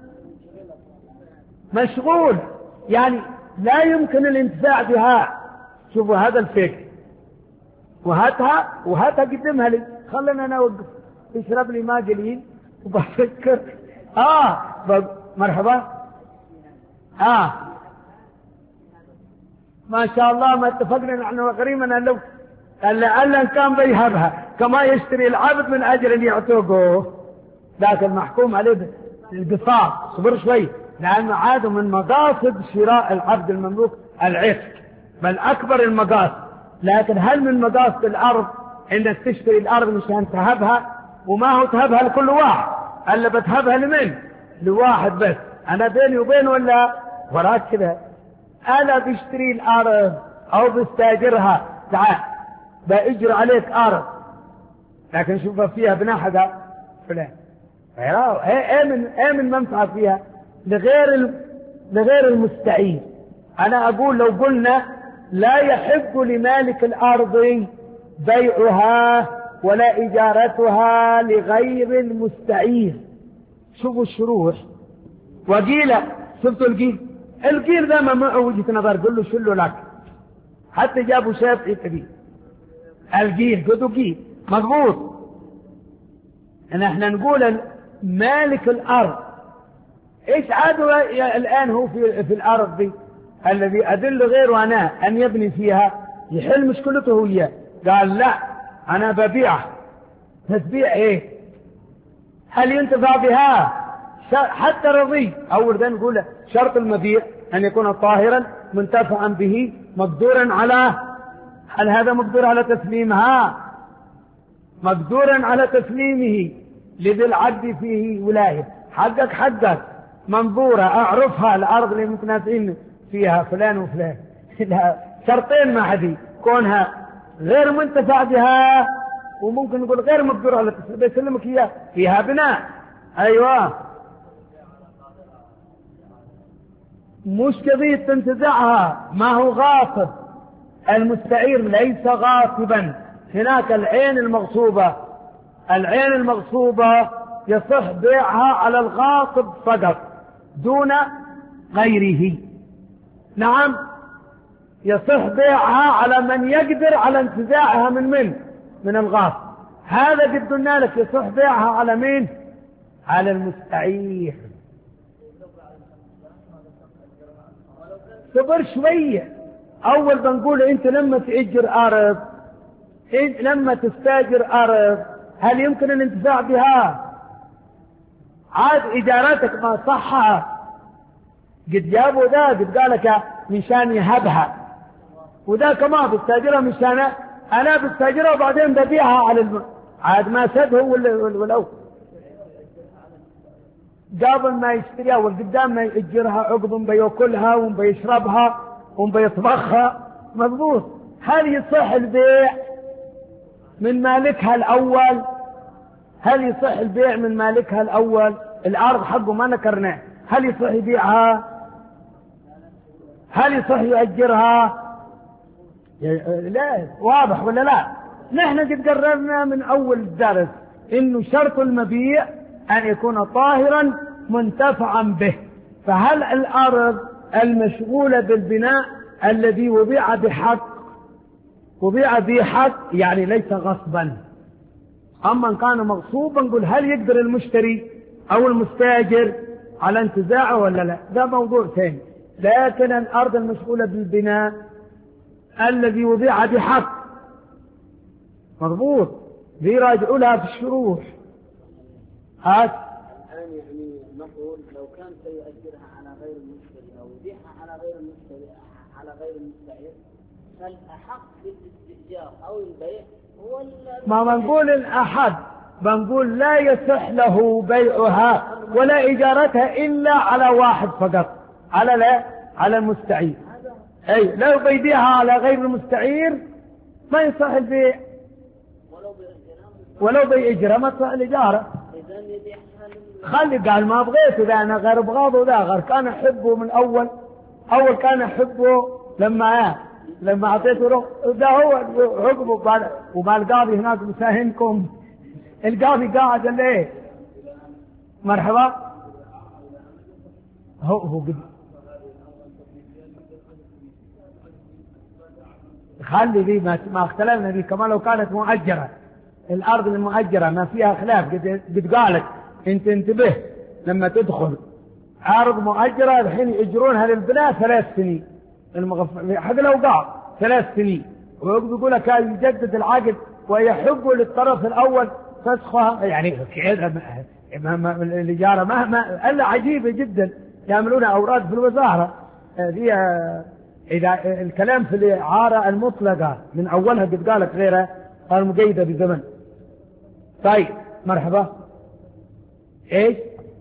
مشغول، يعني لا يمكن الانتفاع بها. شوفوا هذا الفكر، وهاتها وهاتها قدمها لي، خلنا انا اوقف اشرب لي ماء قليل وبفكر. اه مرحبا. اه ما شاء الله ما اتفقنا نحن وغريمنا لو لعل كان بيهبها كما يشتري العبد من اجل ان يعتقه، لكن محكوم عليه بالقصاص. صبر شوي، لانه عاد من مقاصد شراء العبد المملوك العتق، بل اكبر المقاصد. لكن هل من مقاصد الارض انك تشتري الارض مشان تهبها؟ وما هو تهبها لكل واحد، الا بتهبها لمن؟ لواحد بس. انا بيني وبين ولا وراك كذا، انا بشتري الارض او بستاجرها، تعال باجر عليك ارض لكن شوف فيها بناء حدا فلان، ايه من ايه من منفعه فيها لغير لغير المستعير. انا اقول لو قلنا لا يحق لمالك الارض بيعها ولا اجارتها لغير المستعير. شوفوا الشروح. وقيل شفتوا القيل، القيل ذا ما معه وجهة نظر، قل له شلو لك، حتى جابوا شافعي كبير. القيل قدوا قيل مضبوط. نحن نقول مالك الارض، ايش عادوا الان هو في, في الارض دي الذي ادل غيره انا ان يبني فيها، يحل مشكلته هو اياه. قال لا انا ببيعها. تبيع ايه؟ هل ينتفع بها؟ حتى رضي. اول ده نقول شرط المبيع ان يكون طاهرا منتفعا به مقدورا على، هل هذا مقدور على تسليمها؟ مقدورا على تسليمه لذي العبد فيه ولاية. حقك حقك، منظورة اعرفها الارض اللي متنافعين فيها فلان وفلان. شرطين ما حدي، كونها غير منتفع بها وممكن نقول غير مقدور على تسليمها، بيسلمك اياه فيها بناء. ايوه مش قضية تنتزعها، ما هو غاصب. المستعير ليس غاصبا. هناك العين المغصوبة، العين المغصوبة يصح بيعها على الغاصب فقط دون غيره. نعم يصح بيعها على من يقدر على انتزاعها من من من الغاصب. هذا قد قلنا لك يصح بيعها على مين؟ على المستعير. صبر شوية. أول بنقول أنت لما تأجر أرض، إنت لما تستاجر أرض هل يمكن الانتفاع بها؟ عاد إجارتك ما صحها. قد جابوا ذا قد قالك مشان يهبها، وذا كمان بستاجرها مشان أنا بستاجرها وبعدين ببيعها على الم... عاد ما سده ولا ولا قبل ما يشتريها والقدام ما يأجرها، عقب بياكلها وبيشربها وبيطبخها. مضبوط. هل يصح البيع من مالكها الأول؟ هل يصح البيع من مالكها الأول؟ الأرض حقه ما نكرناه، هل يصح يبيعها؟ هل يصح يؤجرها؟ لا، واضح ولا لا؟ نحن قد قررنا من أول الدرس إنه شرط المبيع أن يكون طاهرا منتفعا به. فهل الأرض المشغولة بالبناء الذي وبيع بحق، وبيع بحق يعني ليس غصبا، أما إن كان مغصوبا نقول هل يقدر المشتري أو المستاجر على انتزاعه ولا لا؟ ده موضوع ثاني. لكن الأرض المشغولة بالبناء الذي وبيع بحق مضبوط، بيراجعوا لها في الشروح. هات الآن يعني نقول لو كان سيؤجرها على غير المشتري أو يبيعها على غير المشتري على غير المستعير، فالأحق بالاستئجار أو البيع هو ما بنقول الأحد، بنقول لا يصح له بيعها ولا إجارتها إلا على واحد فقط، على لا على المستعير. أي لو بيبيعها على غير المستعير ما يصح البيع، ولو بيأجرها ما تصح الإجارة. خلي قال ما بغيته، ده أنا غير بغاضه، ده غير كان أحبه من أول، أول كان أحبه لما لما أعطيته روح، ده هو عقبه. وما القاضي هناك مساهمكم، القاضي قاعد ليه مرحبا هو هو قد خلي دي ما, ما اختلفنا دي كمان. لو كانت مؤجرة، الأرض المؤجرة ما فيها خلاف، قد قالت انت انتبه لما تدخل أرض مؤجرة الحين يأجرونها للبناء ثلاث سنين، المغف... حق الأوقاع ثلاث سنين، ويقول لك يجدد العقد ويحب للطرف الأول فسخها، يعني الإجارة مهما ألا عجيبة جدا، يعملون أوراد في الوزارة هذه. إذا الكلام في الإعارة المطلقة من أولها قد قالت غيرها، قال مقيدة بزمن. طيب مرحبا. إيش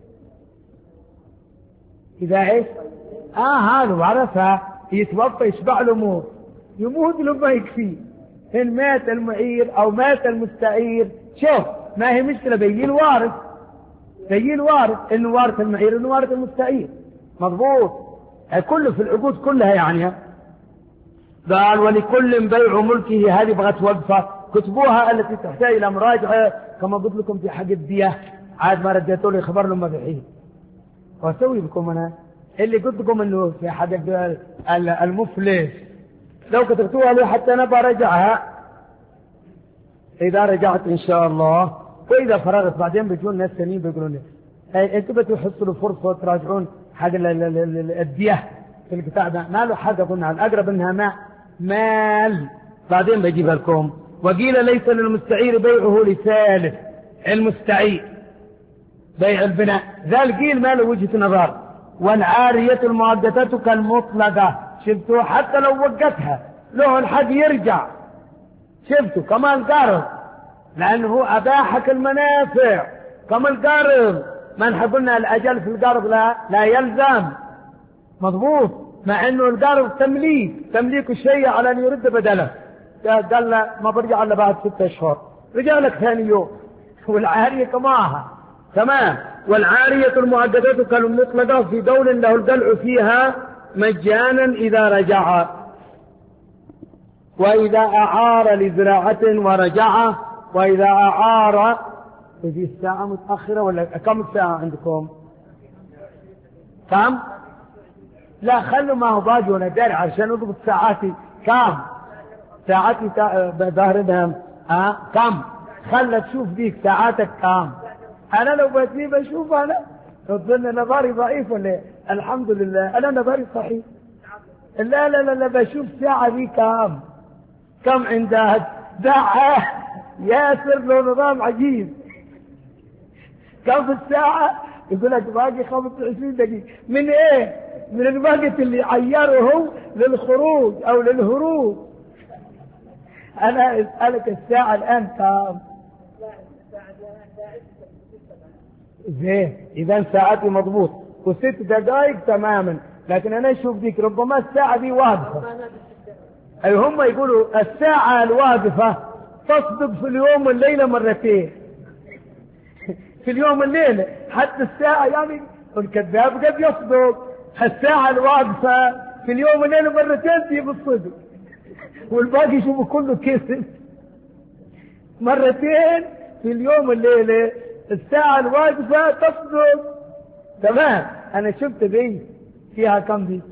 إذا إيش آه هذا وعرفها يتوفى يشبع له موت، يموت له ما يكفيه، إن مات المعير أو مات المستعير. شوف ما هي مشكلة، بيجي الوارث، بيجي الوارث إنه وارث المعير إنه وارث المستعير، مضبوط. كله في العقود كلها يعني. قال ولكل بيع ملكه، هذه بغت وقفة كتبوها التي تحتاج إلى مراجعة، كما قلت لكم في حق الدية، عاد ما رديتوا لي خبر لهم مبيعين. وأسوي بكم أنا اللي قلت لكم إنه في حق المفلس، لو كتبتوها لي حتى أنا برجعها إذا رجعت إن شاء الله، وإذا فرغت بعدين بيجون ناس ثانيين بيقولون لي أنتم بتحصلوا فرصة تراجعون حق الدية في الكتاب ده، ما له حق. قلنا الأقرب إنها ما مال، بعدين بجيبها لكم. وقيل ليس للمستعير بيعه لثالث المستعير، بيع البناء ذا القيل ما له وجهة نظر. والعارية المؤقتة كالمطلقة، شفتوا حتى لو وقتها له الحق يرجع، شفتوا كما القرض، لأنه أباحك المنافع كما القرض. ما نحب قلنا الأجل في القرض لا, لا يلزم، مضبوط، مع أنه القرض تمليك، تمليك الشيء على أن يرد بدله. قال له ما برجع إلا بعد ستة أشهر، رجع لك ثاني يوم. والعارية كماها تمام. والعارية المؤقتة كالمطلقة في دول له القلع فيها مجانا إذا رجع. وإذا أعار لزراعة ورجع، وإذا أعار في الساعة متأخرة ولا كم الساعة عندكم؟ كم؟ لا خلوا ما هو باقي ولا داري عشان أضبط ساعاتي. كم ساعاتي ظاهرهم؟ ها كم؟ خلت تشوف ديك ساعاتك كم. أنا لو بسيب بشوف أنا تظن نظري ضعيف ولا؟ الحمد لله أنا نظري صحيح. لا لا لا, لا بشوف ساعة دي كم كم عندها ساعة ياسر له نظام عجيب. كم في الساعة؟ يقول لك باقي خمسة وعشرين دقيقة. من ايه؟ من الوقت اللي عيره للخروج او للهروب. انا اسألك الساعة الان كم؟ زين اذا ساعتي مضبوط وست دقائق تماما. لكن انا اشوف ديك ربما الساعة دي واضحة. أي هم يقولوا الساعة الواقفة تصدق في اليوم والليلة مرتين. في اليوم والليلة حتى الساعة، يعني الكذاب قد يصدق. الساعة الواقفة في اليوم والليلة مرتين تجيب الصدق، والباقي يشوفوا كله كذب. مرتين في اليوم والليلة الساعة الواقفة تصدق. تمام. أنا شفت دي فيها كم دي؟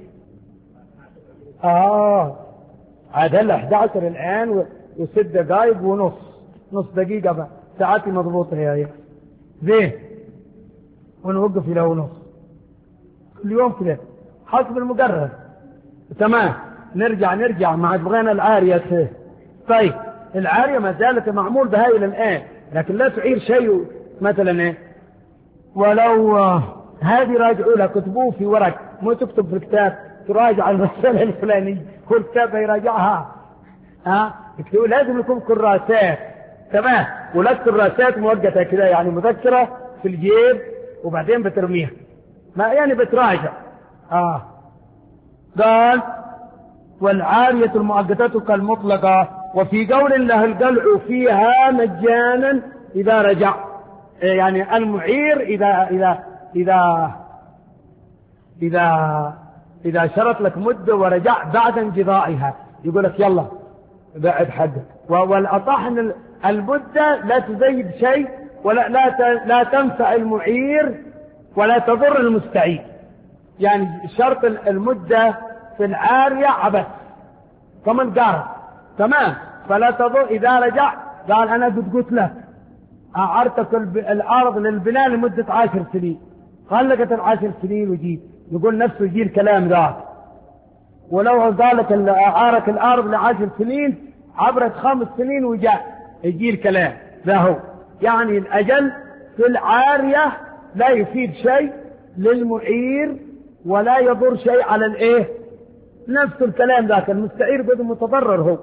آه عدل أحد عشر الآن وست دقائق ونص، نص دقيقة بقى، ساعتي مضبوطة هي زين، ونوقف إلى ونص كل يوم كده حسب المقرر. تمام. نرجع نرجع مع بغينا العارية. طيب العارية ما زالت معمول بهاي الآن، لكن لا تعير شيء مثلا ايه، ولو هذه راجعوا لها كتبوه في ورق، مو تكتب في الكتاب تراجع الرسالة الفلانية والكتاب يراجعها. ها يكتبوا لازم يكون كراسات. تمام. ولا كراسات مؤقتة كده، يعني مذكرة في الجيب وبعدين بترميها، ما يعني بتراجع. اه قال والعارية المؤقتة كالمطلقة. وفي قول له القلع فيها مجانا إذا رجع، يعني المعير إذا إذا إذا إذا إذا شرط لك مدة ورجع بعد انقضائها يقول لك يلا بعد حدك. والأصح أن المدة لا تزيد شيء ولا لا لا تنفع المعير ولا تضر المستعير. يعني شرط المدة في العارية عبث كمان قارب. تمام. فلا تضر. إذا رجع قال أنا قد قلت لك أعرتك الأرض للبناء لمدة عشر سنين، خلقت العشر سنين وجيت، يقول نفسه يجي الكلام ذاك. ولو قال لك أعارك الأرض لعشر سنين عبرت خمس سنين وجاء يجي الكلام ذا. هو يعني الأجل في العارية لا يفيد شيء للمعير ولا يضر شيء على الإيه، نفس الكلام ذاك. المستعير قد متضرر هو.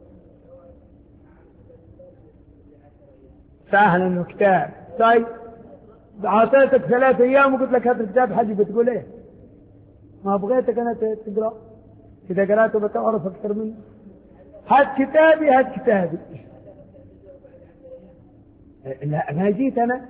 سهل انه كتاب. طيب اعطيتك ثلاث ايام وقلت لك هذا الكتاب حاجه بتقول ايه؟ ما بغيتك انا تقرا، اذا قراته بتعرف اكثر مني. هات كتابي هات كتابي. لا ما جيت انا،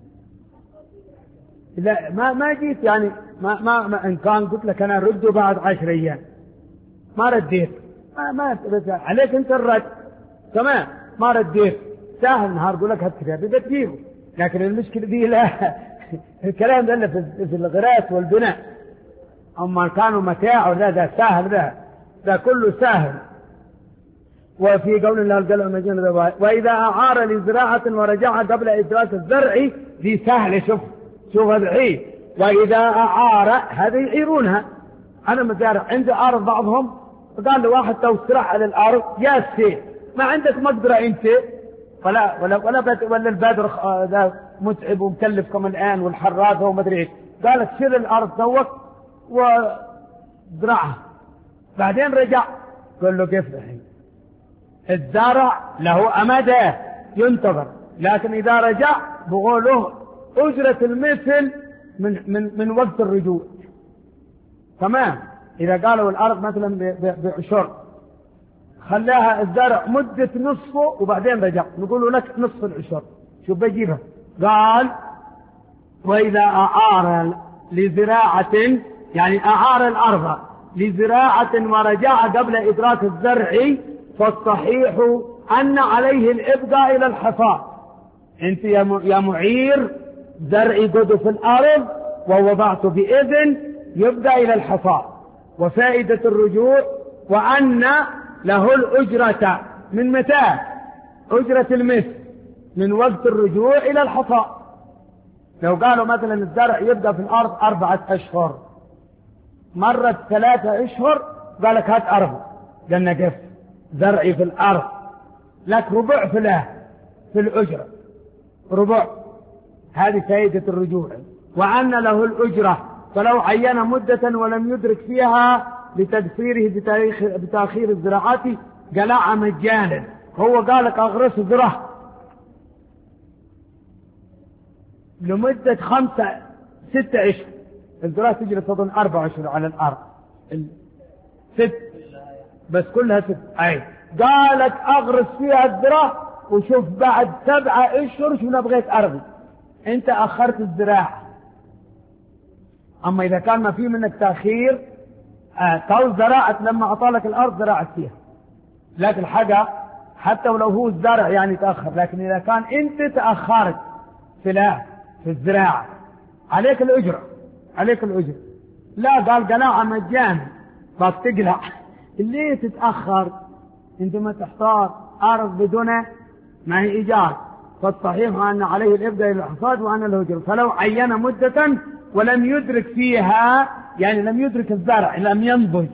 لا ما ما جيت يعني ما ما, ما ان كان قلت لك انا رده بعد عشر ايام ما رديت، ما ما عليك انت الرد. تمام. ما رديت. سهل نهار اقول لك هات كتابي بتجيبه، لكن المشكله دي لا. الكلام ده في في الغراس والبناء، اما كانوا متاع ولا ده سهل، ده ده كله سهل. وفي قول الله القلع مجنون، واذا اعار لزراعه ورجع قبل ادراك الزرع دي سهله. شوف شوف هذه. واذا اعار هذه يعيرونها. انا مزارع عندي ارض بعضهم قال له واحد تو استراح على الارض يا سي ما عندك مقدره انت ولا ولا ولا ولا البادر ذا متعب ومكلف كم الان والحراد وما ادري ايش. قالت شيل الارض توك وزرعها. بعدين رجع قال له كيف الحين؟ الزرع له امده ينتظر، لكن اذا رجع بقوله اجره المثل من من من وقت الرجوع. تمام. اذا قالوا الارض مثلا بعشر خلاها الزرع مدة نصفه وبعدين رجع، نقول لك نصف العشر. شوف بجيبها. قال وإذا أعار لزراعة، يعني أعار الأرض لزراعة ورجع قبل إدراك الزرع، فالصحيح أن عليه الإبقاء إلى الحصاد. أنت يا معير زرعي قد في الأرض ووضعته بإذن يبقى إلى الحصاد. وفائدة الرجوع وأن له الأجرة من متى؟ أجرة المثل من وقت الرجوع إلى الحصاد. لو قالوا مثلا الزرع يبقى في الأرض أربعة أشهر، مرت ثلاثة أشهر قالك هات أربع، قلنا كيف زرعي في الأرض لك ربع فلاه في الأجرة، ربع. هذه فائدة الرجوع. وأن له الأجرة، فلو عين مدة ولم يدرك فيها لتدفيره بتاريخ بتأخير الزراعات قلع مجانا. هو قالك أغرس زرع لمدة خمسة ستة أشهر، الزراعة تجري تظن أربع أشهر على الأرض. ست بس كلها ست. أي قالت أغرس فيها الذراع وشوف بعد سبعة أشهر شو بغيت أرغي، أنت أخرت الزراعة. أما إذا كان ما في منك تأخير تو زراعة لما أعطالك الأرض زراعت فيها، لكن حاجة حتى ولو هو الزرع يعني تأخر، لكن إذا كان أنت تأخرت في لا في الزراعة عليك الأجرة، عليك الأجرة. لا قال قناعة مجانا بس تقلع ليه تتأخر؟ أنت ما تحتار أرض بدون ما هي إيجار، فالصحيح أن عليه الإبداء للحصاد وأن له أجر. فلو عين مدة ولم يدرك فيها يعني لم يدرك الزرع لم ينضج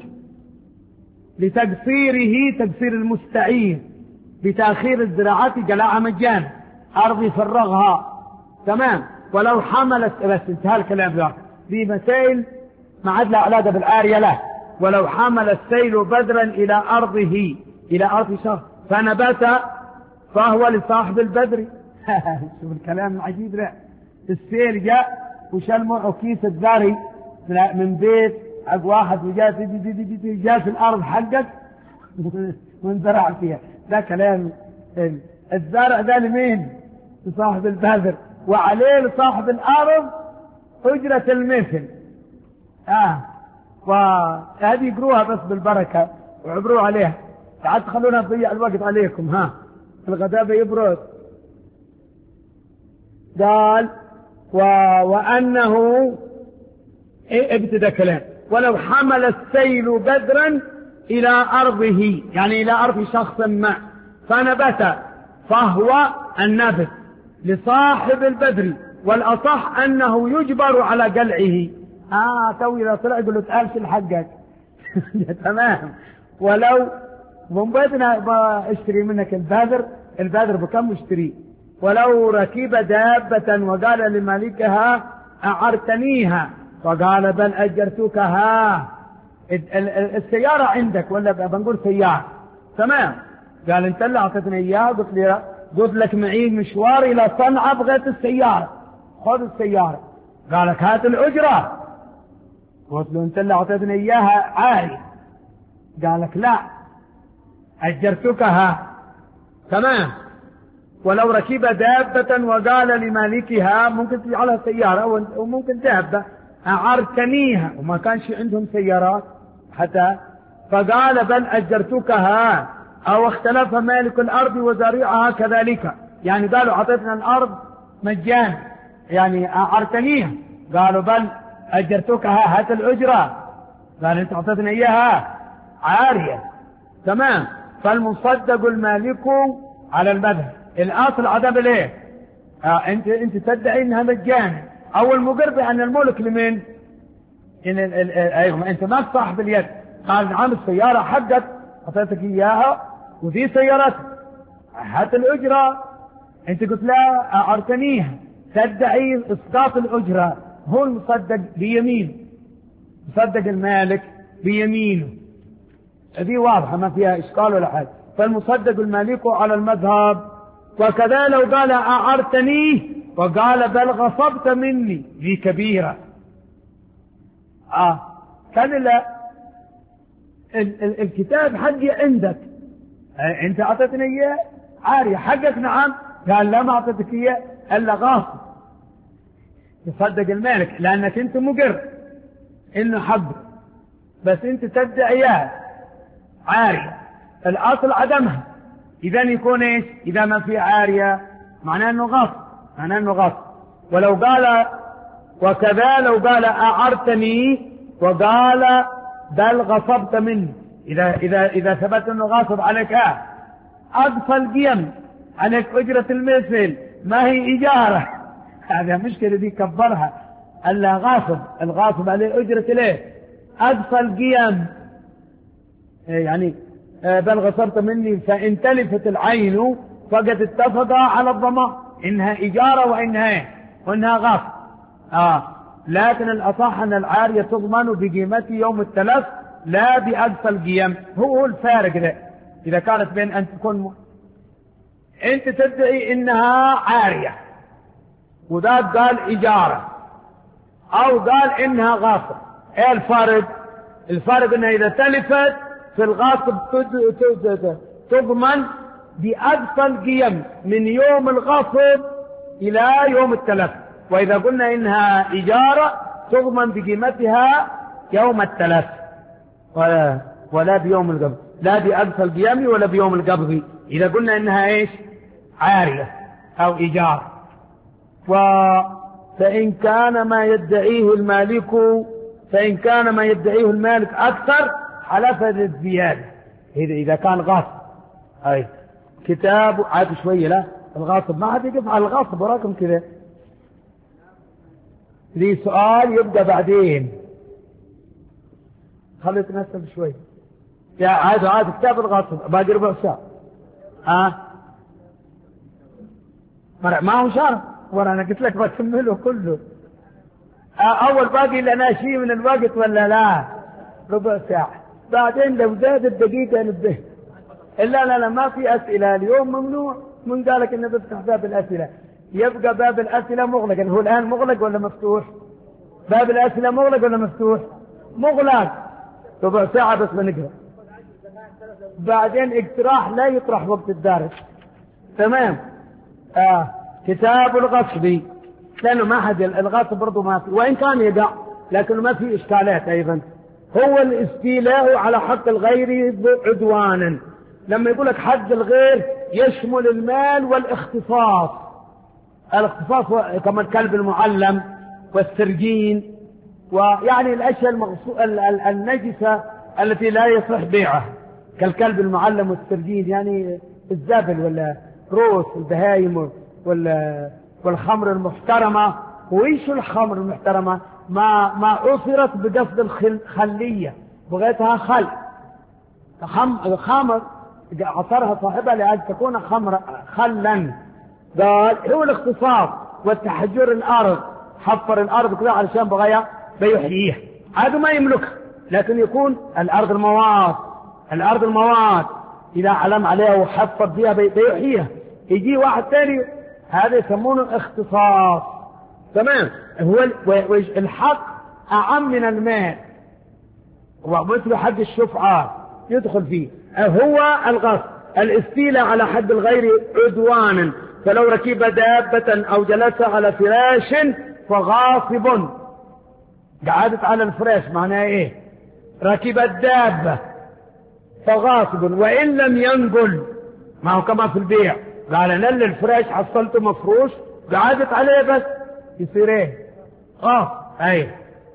لتقصيره تقصير المستعير بتأخير الزراعات قلعها مجانا أرضي فرغها تمام. ولو حملت بس انتهى الكلام ذا دي مسائل ما عاد لها علاقة بالعارية له. ولو حمل السيل بذرا إلى أرضه إلى أرض شخص فنبت فهو لصاحب البذر. شوف الكلام العجيب ده. السيل جاء وشال معه كيس الذري من بيت حق واحد وجاء جاء في الأرض حقك وانزرع فيها. ده كلام. الزرع ده لمين؟ لصاحب البذر وعليه لصاحب الأرض أجرة المثل. آه وهذه يقروها بس بالبركة وعبروا عليها. تعال تخلونا تضيع الوقت عليكم. ها الغداء بيبرد. قال و... وأنه إيه ابتدى كلام ولو حمل السيل بذرا إلى أرضه يعني إلى أرض شخص ما فنبت فهو النبت لصاحب البذر والأصح أنه يجبر على قلعه. آه تو إذا طلع يقول له تعال شيل حقك. تمام. ولو من بدنا اشتري منك البذر، البذر بكم اشتري؟ ولو ركب دابة وقال لمالكها أعرتنيها فقال بل أجرتكها. السيارة عندك ولا بنقول سيارة تمام. قال انت اللي أعطتني إياها قلت لي قلت لك معي مشوار إلى صنعاء بغيت السيارة خذ السيارة. قالك هات الأجرة. قلت له انت اللي أعطتني إياها عاري. قالك لا أجرتكها تمام. ولو ركب دابة وقال لمالكها ممكن تجعلها سيارة وممكن دابة أعرتنيها وما كانش عندهم سيارات حتى فقال بل أجرتكها أو اختلف مالك الأرض وزارعها كذلك يعني قالوا أعطتنا الأرض مجانا يعني أعرتنيها قالوا بل أجرتكها هات الأجرة. قال أنت أعطتنا إياها عارية تمام. فالمصدق المالك على المذهب الأصل عدم ليه آه انت انت تدعي انها مجانا او المقر بان الملك لمن ان ال ال ايوه انت ما صاحب اليد. قال نعم السياره حقك اعطيتك اياها ودي سيارتك هات الاجره. انت قلت لا اعرتنيها تدعي اسقاط الاجره. هو المصدق بيمينه مصدق المالك بيمينه. هذه واضحه ما فيها اشكال ولا حاجه. فالمصدق المالك على المذهب. وكذا لو قال أعرتنيه وقال بل غصبت مني ذي كبيرة. آه كان لا ال ال الكتاب حقي عندك آه انت أعطتني إياه عارية حقك نعم. قال لا ما أعطتك إياه إلا غاصب. يصدق المالك لأنك انت مقر إنه حقه بس انت تدعي إياه عارية الأصل عدمها. إذا يكون إيش؟ إذا ما في عارية معناه أنه غصب معناه أنه غصب. ولو قال وكذا لو قال أعرتني وقال بل غصبت مني إذا إذا إذا ثبت أنه غاصب عليك آه أقصى القيم عليك أجرة المثل ما هي إجارة. هذا مشكلة دي كبرها ألا غاصب الغاصب عليه أجرة ليه أقصى القيم يعني بل غصبت مني فإن تلفت العين فقد اتفقا على الضمان إنها إجارة وإنها وإنها غصب. آه لكن الأصح أن العارية تضمن بقيمة يوم التلف لا بأقصى القيم. هو الفارق ده إذا كانت بين أن تكون م... أنت تدعي إنها عارية وذاك قال إجارة أو قال إنها غصب. إيه الفارق؟ الفارق إنها إذا تلفت في الغاصب تضمن بأقصى القيم من يوم الغصب إلى يوم التلف. وإذا قلنا إنها إجارة تضمن بقيمتها يوم التلف ولا, ولا بيوم القبض، لا بأقصى القيم ولا بيوم القبض. إذا قلنا إنها إيش عارية أو إجارة. و فإن كان ما يدعيه المالك فإن كان ما يدعيه المالك أكثر حلف الزيادة. إذا كان غاصب أي كتاب عاد شوية لا الغاصب ما حد يقف على الغاصب وراكم كذا. لي سؤال يبدأ بعدين خلي تنسب شوي يا عاد عاد كتاب الغاصب باقي ربع ساعة. ها ما هو شرط ورا أنا قلت لك بكمله كله. أول باقي لنا شيء من الوقت ولا لا؟ ربع ساعة. بعدين لو زادت دقيقة نبه. إلا لا لا ما في أسئلة اليوم ممنوع. من قالك إنه بفتح باب الأسئلة؟ يبقى باب الأسئلة مغلق. هو الآن مغلق ولا مفتوح؟ باب الأسئلة مغلق ولا مفتوح؟ مغلق. ربع ساعة بس بنقرأ. بعدين اقتراح لا يطرح وقت الدارس. تمام. آه. كتاب الغصب لأنه ما حد الغصب برضو ما في، وإن كان يقع لكنه ما في إشكالات أيضا. هو الاستيلاء على حق الغير عدوانا. لما يقول لك حق الغير يشمل المال والاختصاص. الاختصاص كما الكلب المعلم والسرجين ويعني الأشياء المغصو... النجسة التي لا يصح بيعها كالكلب المعلم والسرجين، يعني الزبل ولا روس البهايم والخمر المحترمة. وإيش الخمر المحترمة؟ ما ما عصرت بقصد الخلية بغيتها خل خمر عصرها صاحبها لأجل تكون خمر خلا. قال هو الاختصاص والتحجر الأرض، حفر الأرض كذا علشان بغيها بيحييها. هذا ما يملكها، لكن يكون الأرض المواد الأرض المواد إذا علم عليها وحفر فيها بيحييها. يجي واحد ثاني هذا يسمونه اختصاص. تمام. هو الحق أعم من المال ومثل حق الشفعة يدخل فيه. هو الغصب الاستيلاء على حد الغير عدوانا. فلو ركب دابة أو جلس على فراش فغاصب. قعدت على الفراش معناه إيه؟ ركب الدابة فغاصب. وإن لم ينقل ما هو كما في البيع قال أنا الفراش حصلته مفروش قعدت عليه بس يصير إيه؟ غاصب. أي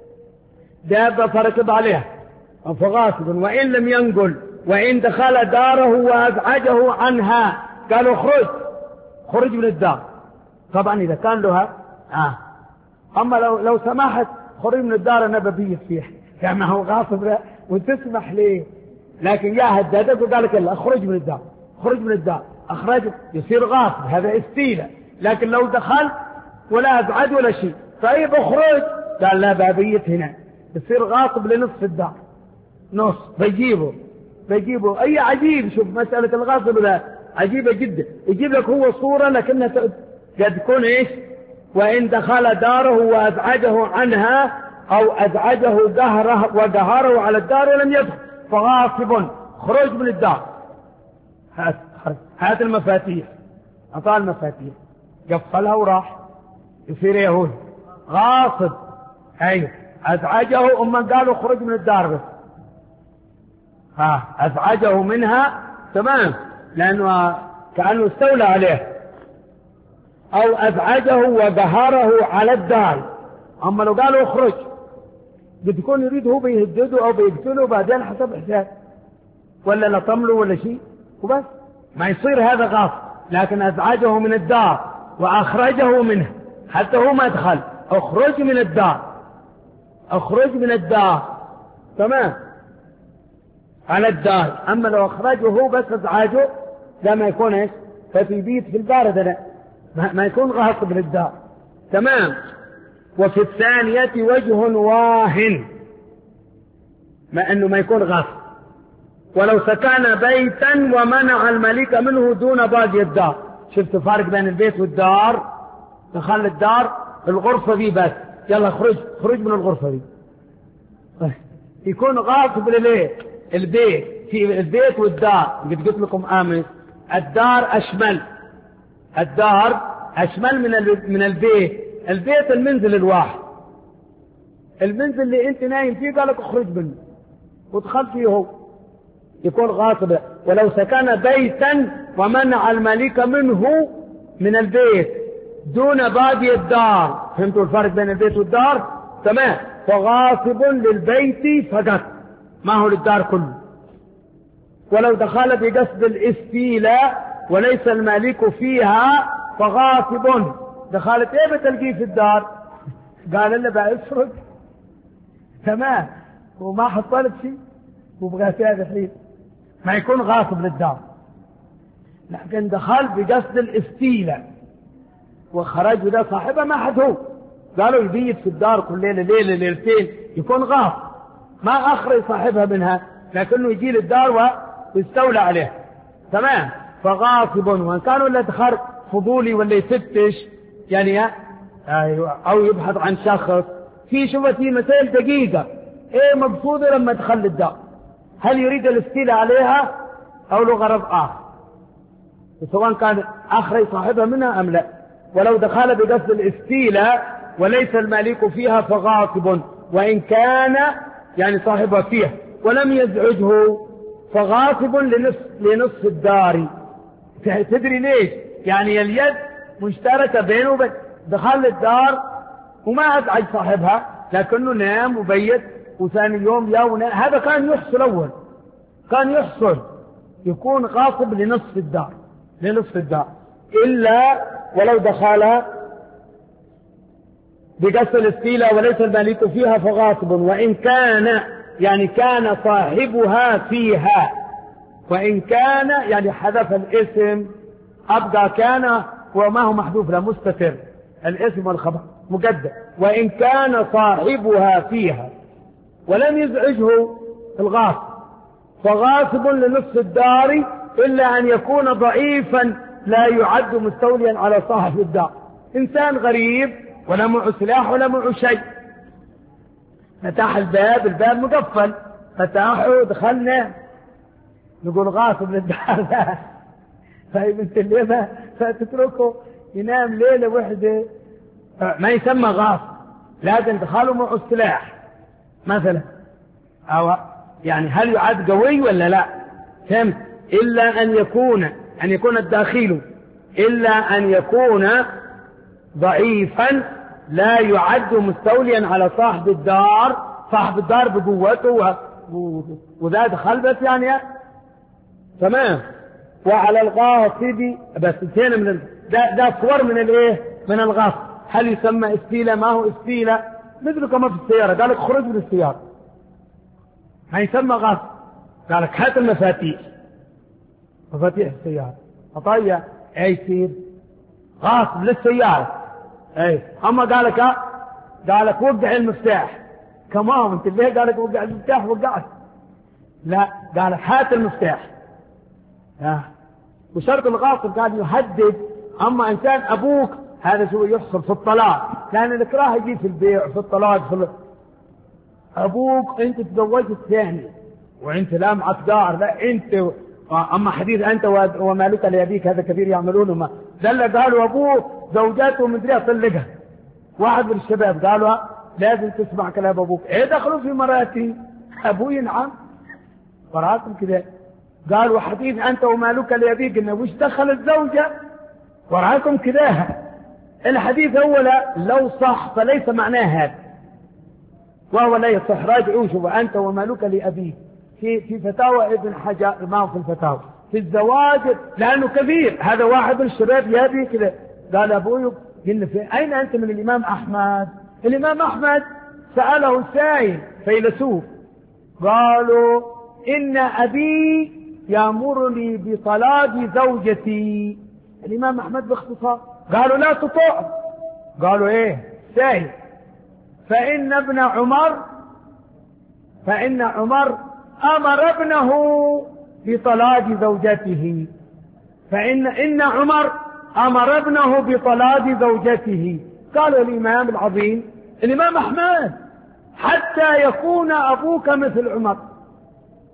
دابة فركب عليها فغاصب. وإن لم ينقل وإن دخل داره وأزعجه عنها قالوا خرج خرج من الدار. طبعا إذا كان لها آه. أما لو لو سمحت خرج من الدار أنا ببيت فيها يعني ما هو غاصب لا وتسمح ليه. لكن يا هددك وقال لك لا خرج من الدار خرج من الدار أخرج يصير غاصب. هذا استيلاء. لكن لو دخل ولا أزعج ولا شيء طيب اخرج قال لا ببيت هنا يصير غاصب لنصف الدار نص بيجيبه بيجيبه. أي عجيب. شوف مسألة الغاصب لا عجيبة جدا. يجيب لك هو صورة لكنها قد تكون إيش؟ وإن دخل داره وأزعجه عنها أو أزعجه قهره وقهره على الدار ولم يدخل فغاصب خرج من الدار. هات هات المفاتيح أعطاه المفاتيح قفلها وراح يصير يهود غاصب. أيوه أزعجه أما قالوا خرج من الدار بس ها أزعجه منها. تمام. لأنه كأنه استولى عليه. أو أزعجه وقهره على الدار. أما لو قالوا اخرج بتكون يريد هو بيهدده أو بيقتله بعدين حسب إحساس ولا لطمله ولا شيء وبس ما يصير هذا غاصب. لكن أزعجه من الدار وأخرجه منه حتى هو ما دخل اخرج من الدار اخرج من الدار. تمام على الدار. أما لو أخرجه هو بس أزعاجه لا ما يكون إيش ففي بيت في البارد لا ما يكون غاصب للدار. تمام. وفي الثانية وجه واهن ما أنه ما يكون غاصب. ولو سكن بيتا ومنع الملك منه دون باقي الدار. شفت فرق بين البيت والدار؟ دخل الدار الغرفة دي بس يلا خرج خرج من الغرفة دي يكون غاصب لليه البيت في البيت والدار، قد قلت لكم امس الدار اشمل، الدار اشمل من من البيت. البيت المنزل الواحد، المنزل اللي انت نايم فيه قال لك اخرج منه ودخل فيه هو يكون غاصب. ولو سكن بيتا ومنع الملك منه من البيت دون باقي الدار، فهمتوا الفرق بين البيت والدار؟ تمام. فغاصب للبيت فقط، ما هو للدار كله. ولو دخل بقصد الاستيلاء وليس المالك فيها فغاصب. دخلت ايه بتلقيه في الدار؟ قال اللي بأسرق. تمام. وما حصلت شيء وبغاتها الحين ما يكون غاصب للدار. لكن دخل بقصد الاستيلاء وخرج وده صاحبه ما حد هو، قالوا يبيت في الدار كل ليله ليله ليلتين يكون غاصب، ما اخرج صاحبها منها لكنه يجي للدار ويستولى عليها. تمام. فغاصب. وان كانوا اللي دخل فضولي ولا يفتش يعني او يبحث عن شخص في شفتي مسائل دقيقه، ايه مقصوده لما دخل الدار؟ هل يريد الاستيلاء عليها او له غرض اخر، سواء كان اخرج صاحبها منها ام لا. ولو دخل بقصد الاستيلاء وليس المالك فيها فغاصب، وان كان يعني صاحبها فيها ولم يزعجه فغاصب لنصف لنصف الدار. تدري ليش؟ يعني اليد مشتركه بينه وبين، دخل الدار وما ازعج صاحبها لكنه نام وبيت وثاني يوم يا ونام. هذا كان يحصل اول، كان يحصل يكون غاصب لنصف الدار، لنصف الدار. الا ولو دخل بقصد الاستيلاء وليس المالك فيها فغاصب، وان كان يعني كان صاحبها فيها، وان كان يعني حذف الاسم ابقى كان وما هو محذوف لا مستتر، الاسم والخبر مقدم. وان كان صاحبها فيها ولم يزعجه الغاصب فغاصب لنصف الدار، الا ان يكون ضعيفا لا يعد مستوليا على صاحب الدار، انسان غريب ولا معه سلاح ولا معه شيء، فتح الباب، الباب مقفل، فتحه دخلنا نقول غاصب للدار. لا طيب انت الليلة فتتركه ينام ليلة واحدة ما يسمى غاصب، لازم دخله معه السلاح مثلا، او يعني هل يعد قوي ولا لا؟ فهمت؟ الا ان يكون ان يكون الداخل الا ان يكون ضعيفا لا يعد مستوليا على صاحب الدار، صاحب الدار بقوته و... و... وذا دخل بس يعني. تمام. وعلى الغاصب بس انتهينا من ال... ده, ده صور من الايه؟ من الغاصب. هل يسمى استيلاء؟ ما هو استيلاء؟ مثل كما في السيارة قال لك خرج من السيارة، ما يسمى غاصب. قال لك هات المفاتيح، مفاتيح السيارة أطيع اي يصير غاصب للسيارة. اي اما قال لك قال لك وقع المفتاح، كمان انت ليه قال لك وقع المفتاح؟ وقعت لا، قال لك هات المفتاح. ها وشرط الغاصب قال يهدد. اما انسان ابوك هذا شو يحصل في الطلاق، لان الاكراه يجي في البيع في الطلاق. في ابوك انت تزوجت الثاني وانت لا معك دار، لا انت اما حديث انت ومالك لابيك هذا كثير يعملونه. ما دل قالوا ابوه زوجاته من دريه طلقها، واحد من الشباب قالوا لازم تسمع كلام ابوك. ايه دخلوا في مراتي؟ ابوي نعم مراتهم كذا. قالوا حديث انت ومالك لابيك انه وش دخل الزوجه وراكم كذا. الحديث اولا لو صح فليس معناه هذا، وهو لا يصح. راجعوا شوفوا انت ومالك لابيك في في فتاوى ابن حجر، ما هو في الفتاوى في الزواج، لانه كبير. هذا واحد من الشباب يابي كذا قال ابوي قلنا في اين انت من الامام احمد؟ الامام احمد ساله سائل فيلسوف قالوا ان ابي يامرني بطلاق زوجتي. الامام احمد باختصار قالوا لا تطع. قالوا ايه سائل؟ فان ابن عمر فان عمر امر ابنه بطلاق زوجته، فان ان عمر امر ابنه بطلاق زوجته. قال الامام العظيم الامام احمد حتى يكون ابوك مثل عمر.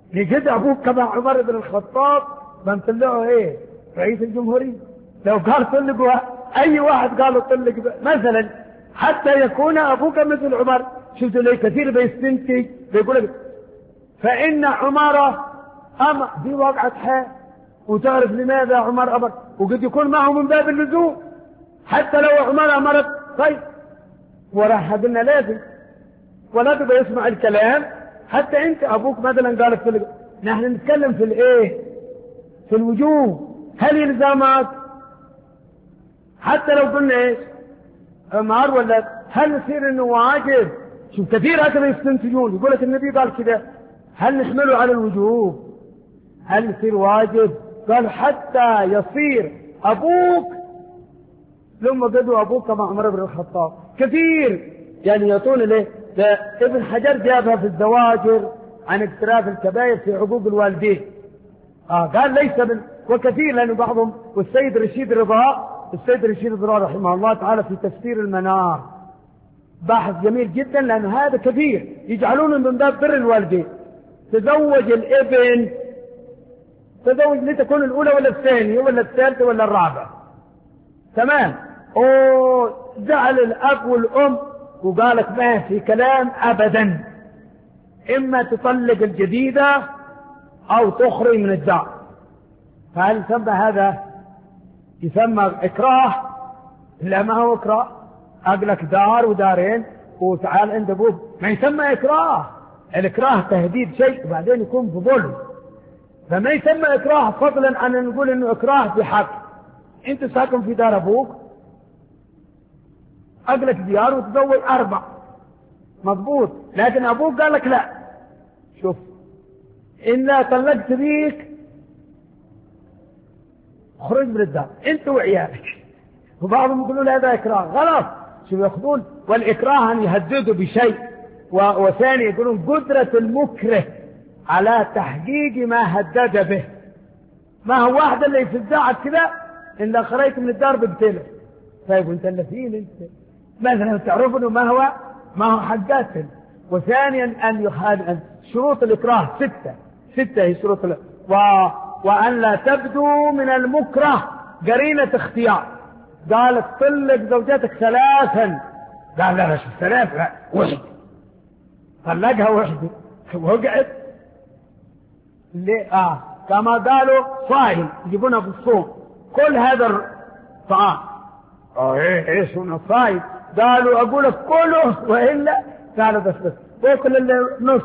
لقد أبوك كما عمر بن الخطاب بنطلعه إيه رئيس الجمهورية. لو قال طلقوا أي واحد قالوا طلق مثلا حتى يكون أبوك مثل عمر. شفت لي كثير بيستنتج بيقول لك فإن عمر أمر دي واقعة حال، وتعرف لماذا عمر أمر، وقد يكون معه من باب اللزوم. حتى لو عمر أمرت طيب وراح قلنا لازم ولا تبقى يسمع الكلام. حتى أنت أبوك مثلا قال في نحن نتكلم في الإيه في الوجوب. هل يلزمك حتى لو قلنا إيش أمر ولا هل يصير إنه واجب؟ شوف كثير هكذا يستنتجون يقول لك النبي قال كذا، هل نحمله على الوجوب؟ هل يصير واجب؟ قال حتى يصير أبوك لما قدوا أبوك كما عمر بن الخطاب. كثير يعني يطول له ابن حجر جابها في الزواجر عن اقتراف الكبائر في عقوق الوالدين. آه قال ليس من وكثير لأنه بعضهم والسيد رشيد رضا السيد رشيد رضا رحمه الله تعالى في تفسير المنار بحث جميل جدا، لأن هذا كثير يجعلونه من باب بر الوالدين. تزوج الابن تزوج لتكون الأولى ولا الثانية ولا الثالثة ولا الرابعة تمام. أوه زعل الأب والأم وقالت ما في كلام أبدا، إما تطلق الجديدة أو تخرج من الدار. فهل يسمى هذا يسمى إكراه؟ لا ما هو إكراه. أقلك دار ودارين وتعال عند أبوك ما يسمى إكراه. الإكراه تهديد شيء وبعدين يكون بظلم، فما يسمى إكراه فضلا عن أن نقول إنه إكراه بحق. أنت ساكن في دار أبوك أقلك ديار وتزوج أربع مضبوط، لكن أبوك قال لك لا شوف إن لا طلقت بيك خرج من الدار أنت وعيالك. وبعضهم يقولون هذا إكراه غلط. شو يأخذون والإكراه أن يهددوا بشيء، وثاني يقولون قدرة المكره على تحقيق ما هدد به. ما هو واحد اللي يفزعك كذا إن لا خرجت من الدار بقتله. طيب وانت اللي فين انت مثلا تعرف انه ما هو ما هو حقاتل. وثانيا ان يخال شروط الإكراه ستة ستة هي شروط ال... و... وأن لا تبدو من المكره قرينة اختيار. قالت طلق زوجتك ثلاثا، قال لا لا شوف ثلاث لا وحده، طلقها وحده وقعت ليه؟ آه كما قالوا صائم يجيبونها بالصوم كل هذا الطعام. اه ايه ايش هو صائم؟ قالوا اقول لك كله والا قالوا بس بس وكل النص.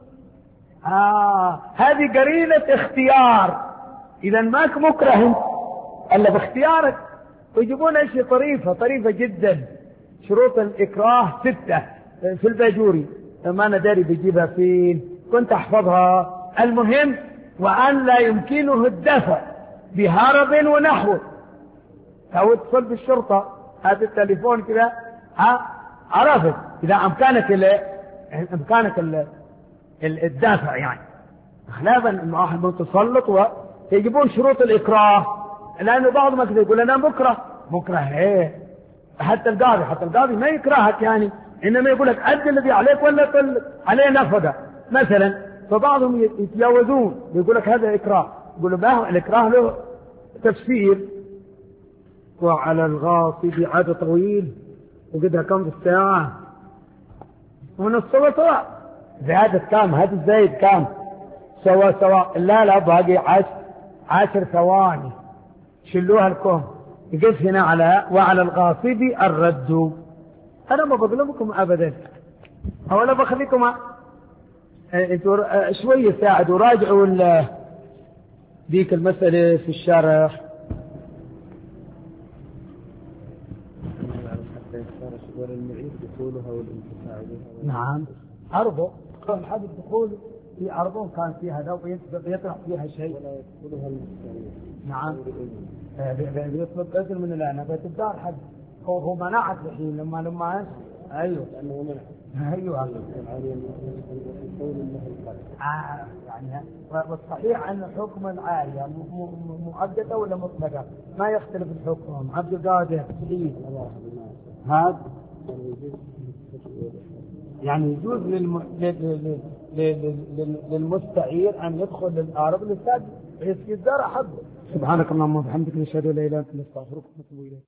آه هذه قرينة اختيار. إذا ماك مكره الا باختيارك. ويجيبون اشياء طريفة طريفة جدا. شروط الإكراه ستة في الباجوري ما أنا داري بيجيبها فين كنت أحفظها. المهم وأن لا يمكنه الدفع بهرب ونحوه. أو اتصل بالشرطة هذا التليفون كذا ها عرفت إذا أمكانك ال إمكانك ال الدافع يعني خلافا إنه أحد متسلط. ويجيبون شروط الإكراه لأنه بعضهم كذا يقول أنا مكره مكره إيه. حتى القاضي حتى القاضي ما يكرهك يعني، إنما يقول لك أدي الذي عليك ولا طل عليه نفقة مثلا. فبعضهم يتجاوزون يقول لك هذا إكراه. يقول له ما هو الإكراه له تفسير. وعلى الغاصب عاد طويل وقدها كم في الساعة ونص سوا سوا زيادة كام هذا الزايد كام سوا سوا لا لا باقي عشر عشر ثواني شلوها لكم. يقف هنا على وعلى الغاصب الرد. أنا ما بظلمكم أبدا أولا بخليكم شوية ساعدوا راجعوا ذيك المسألة في الشرح. والمعيد دخولها والانتفاع بها. نعم عرضه كان حد الدخول في عرضه كان فيها لو بيطرح فيها شيء ولا يدخلها المستعير. نعم بيطلب إذن من الآن بيت الدار حد هو هو منعت الحين لما لما أيوه لأنه منع أيوه العالي يقول إنه القلب. آه يعني والصحيح أن حكم العالية مؤقتة ولا مطلقة ما يختلف الحكم. عبد القادر سعيد هذا يعني يجوز للم... للمستعير أن يدخل للأرض للسد يسقي الزرع حقه. سبحانك اللهم وبحمدك نشهد أن لا إله إلا أنت نستغفرك ونتوب إليك.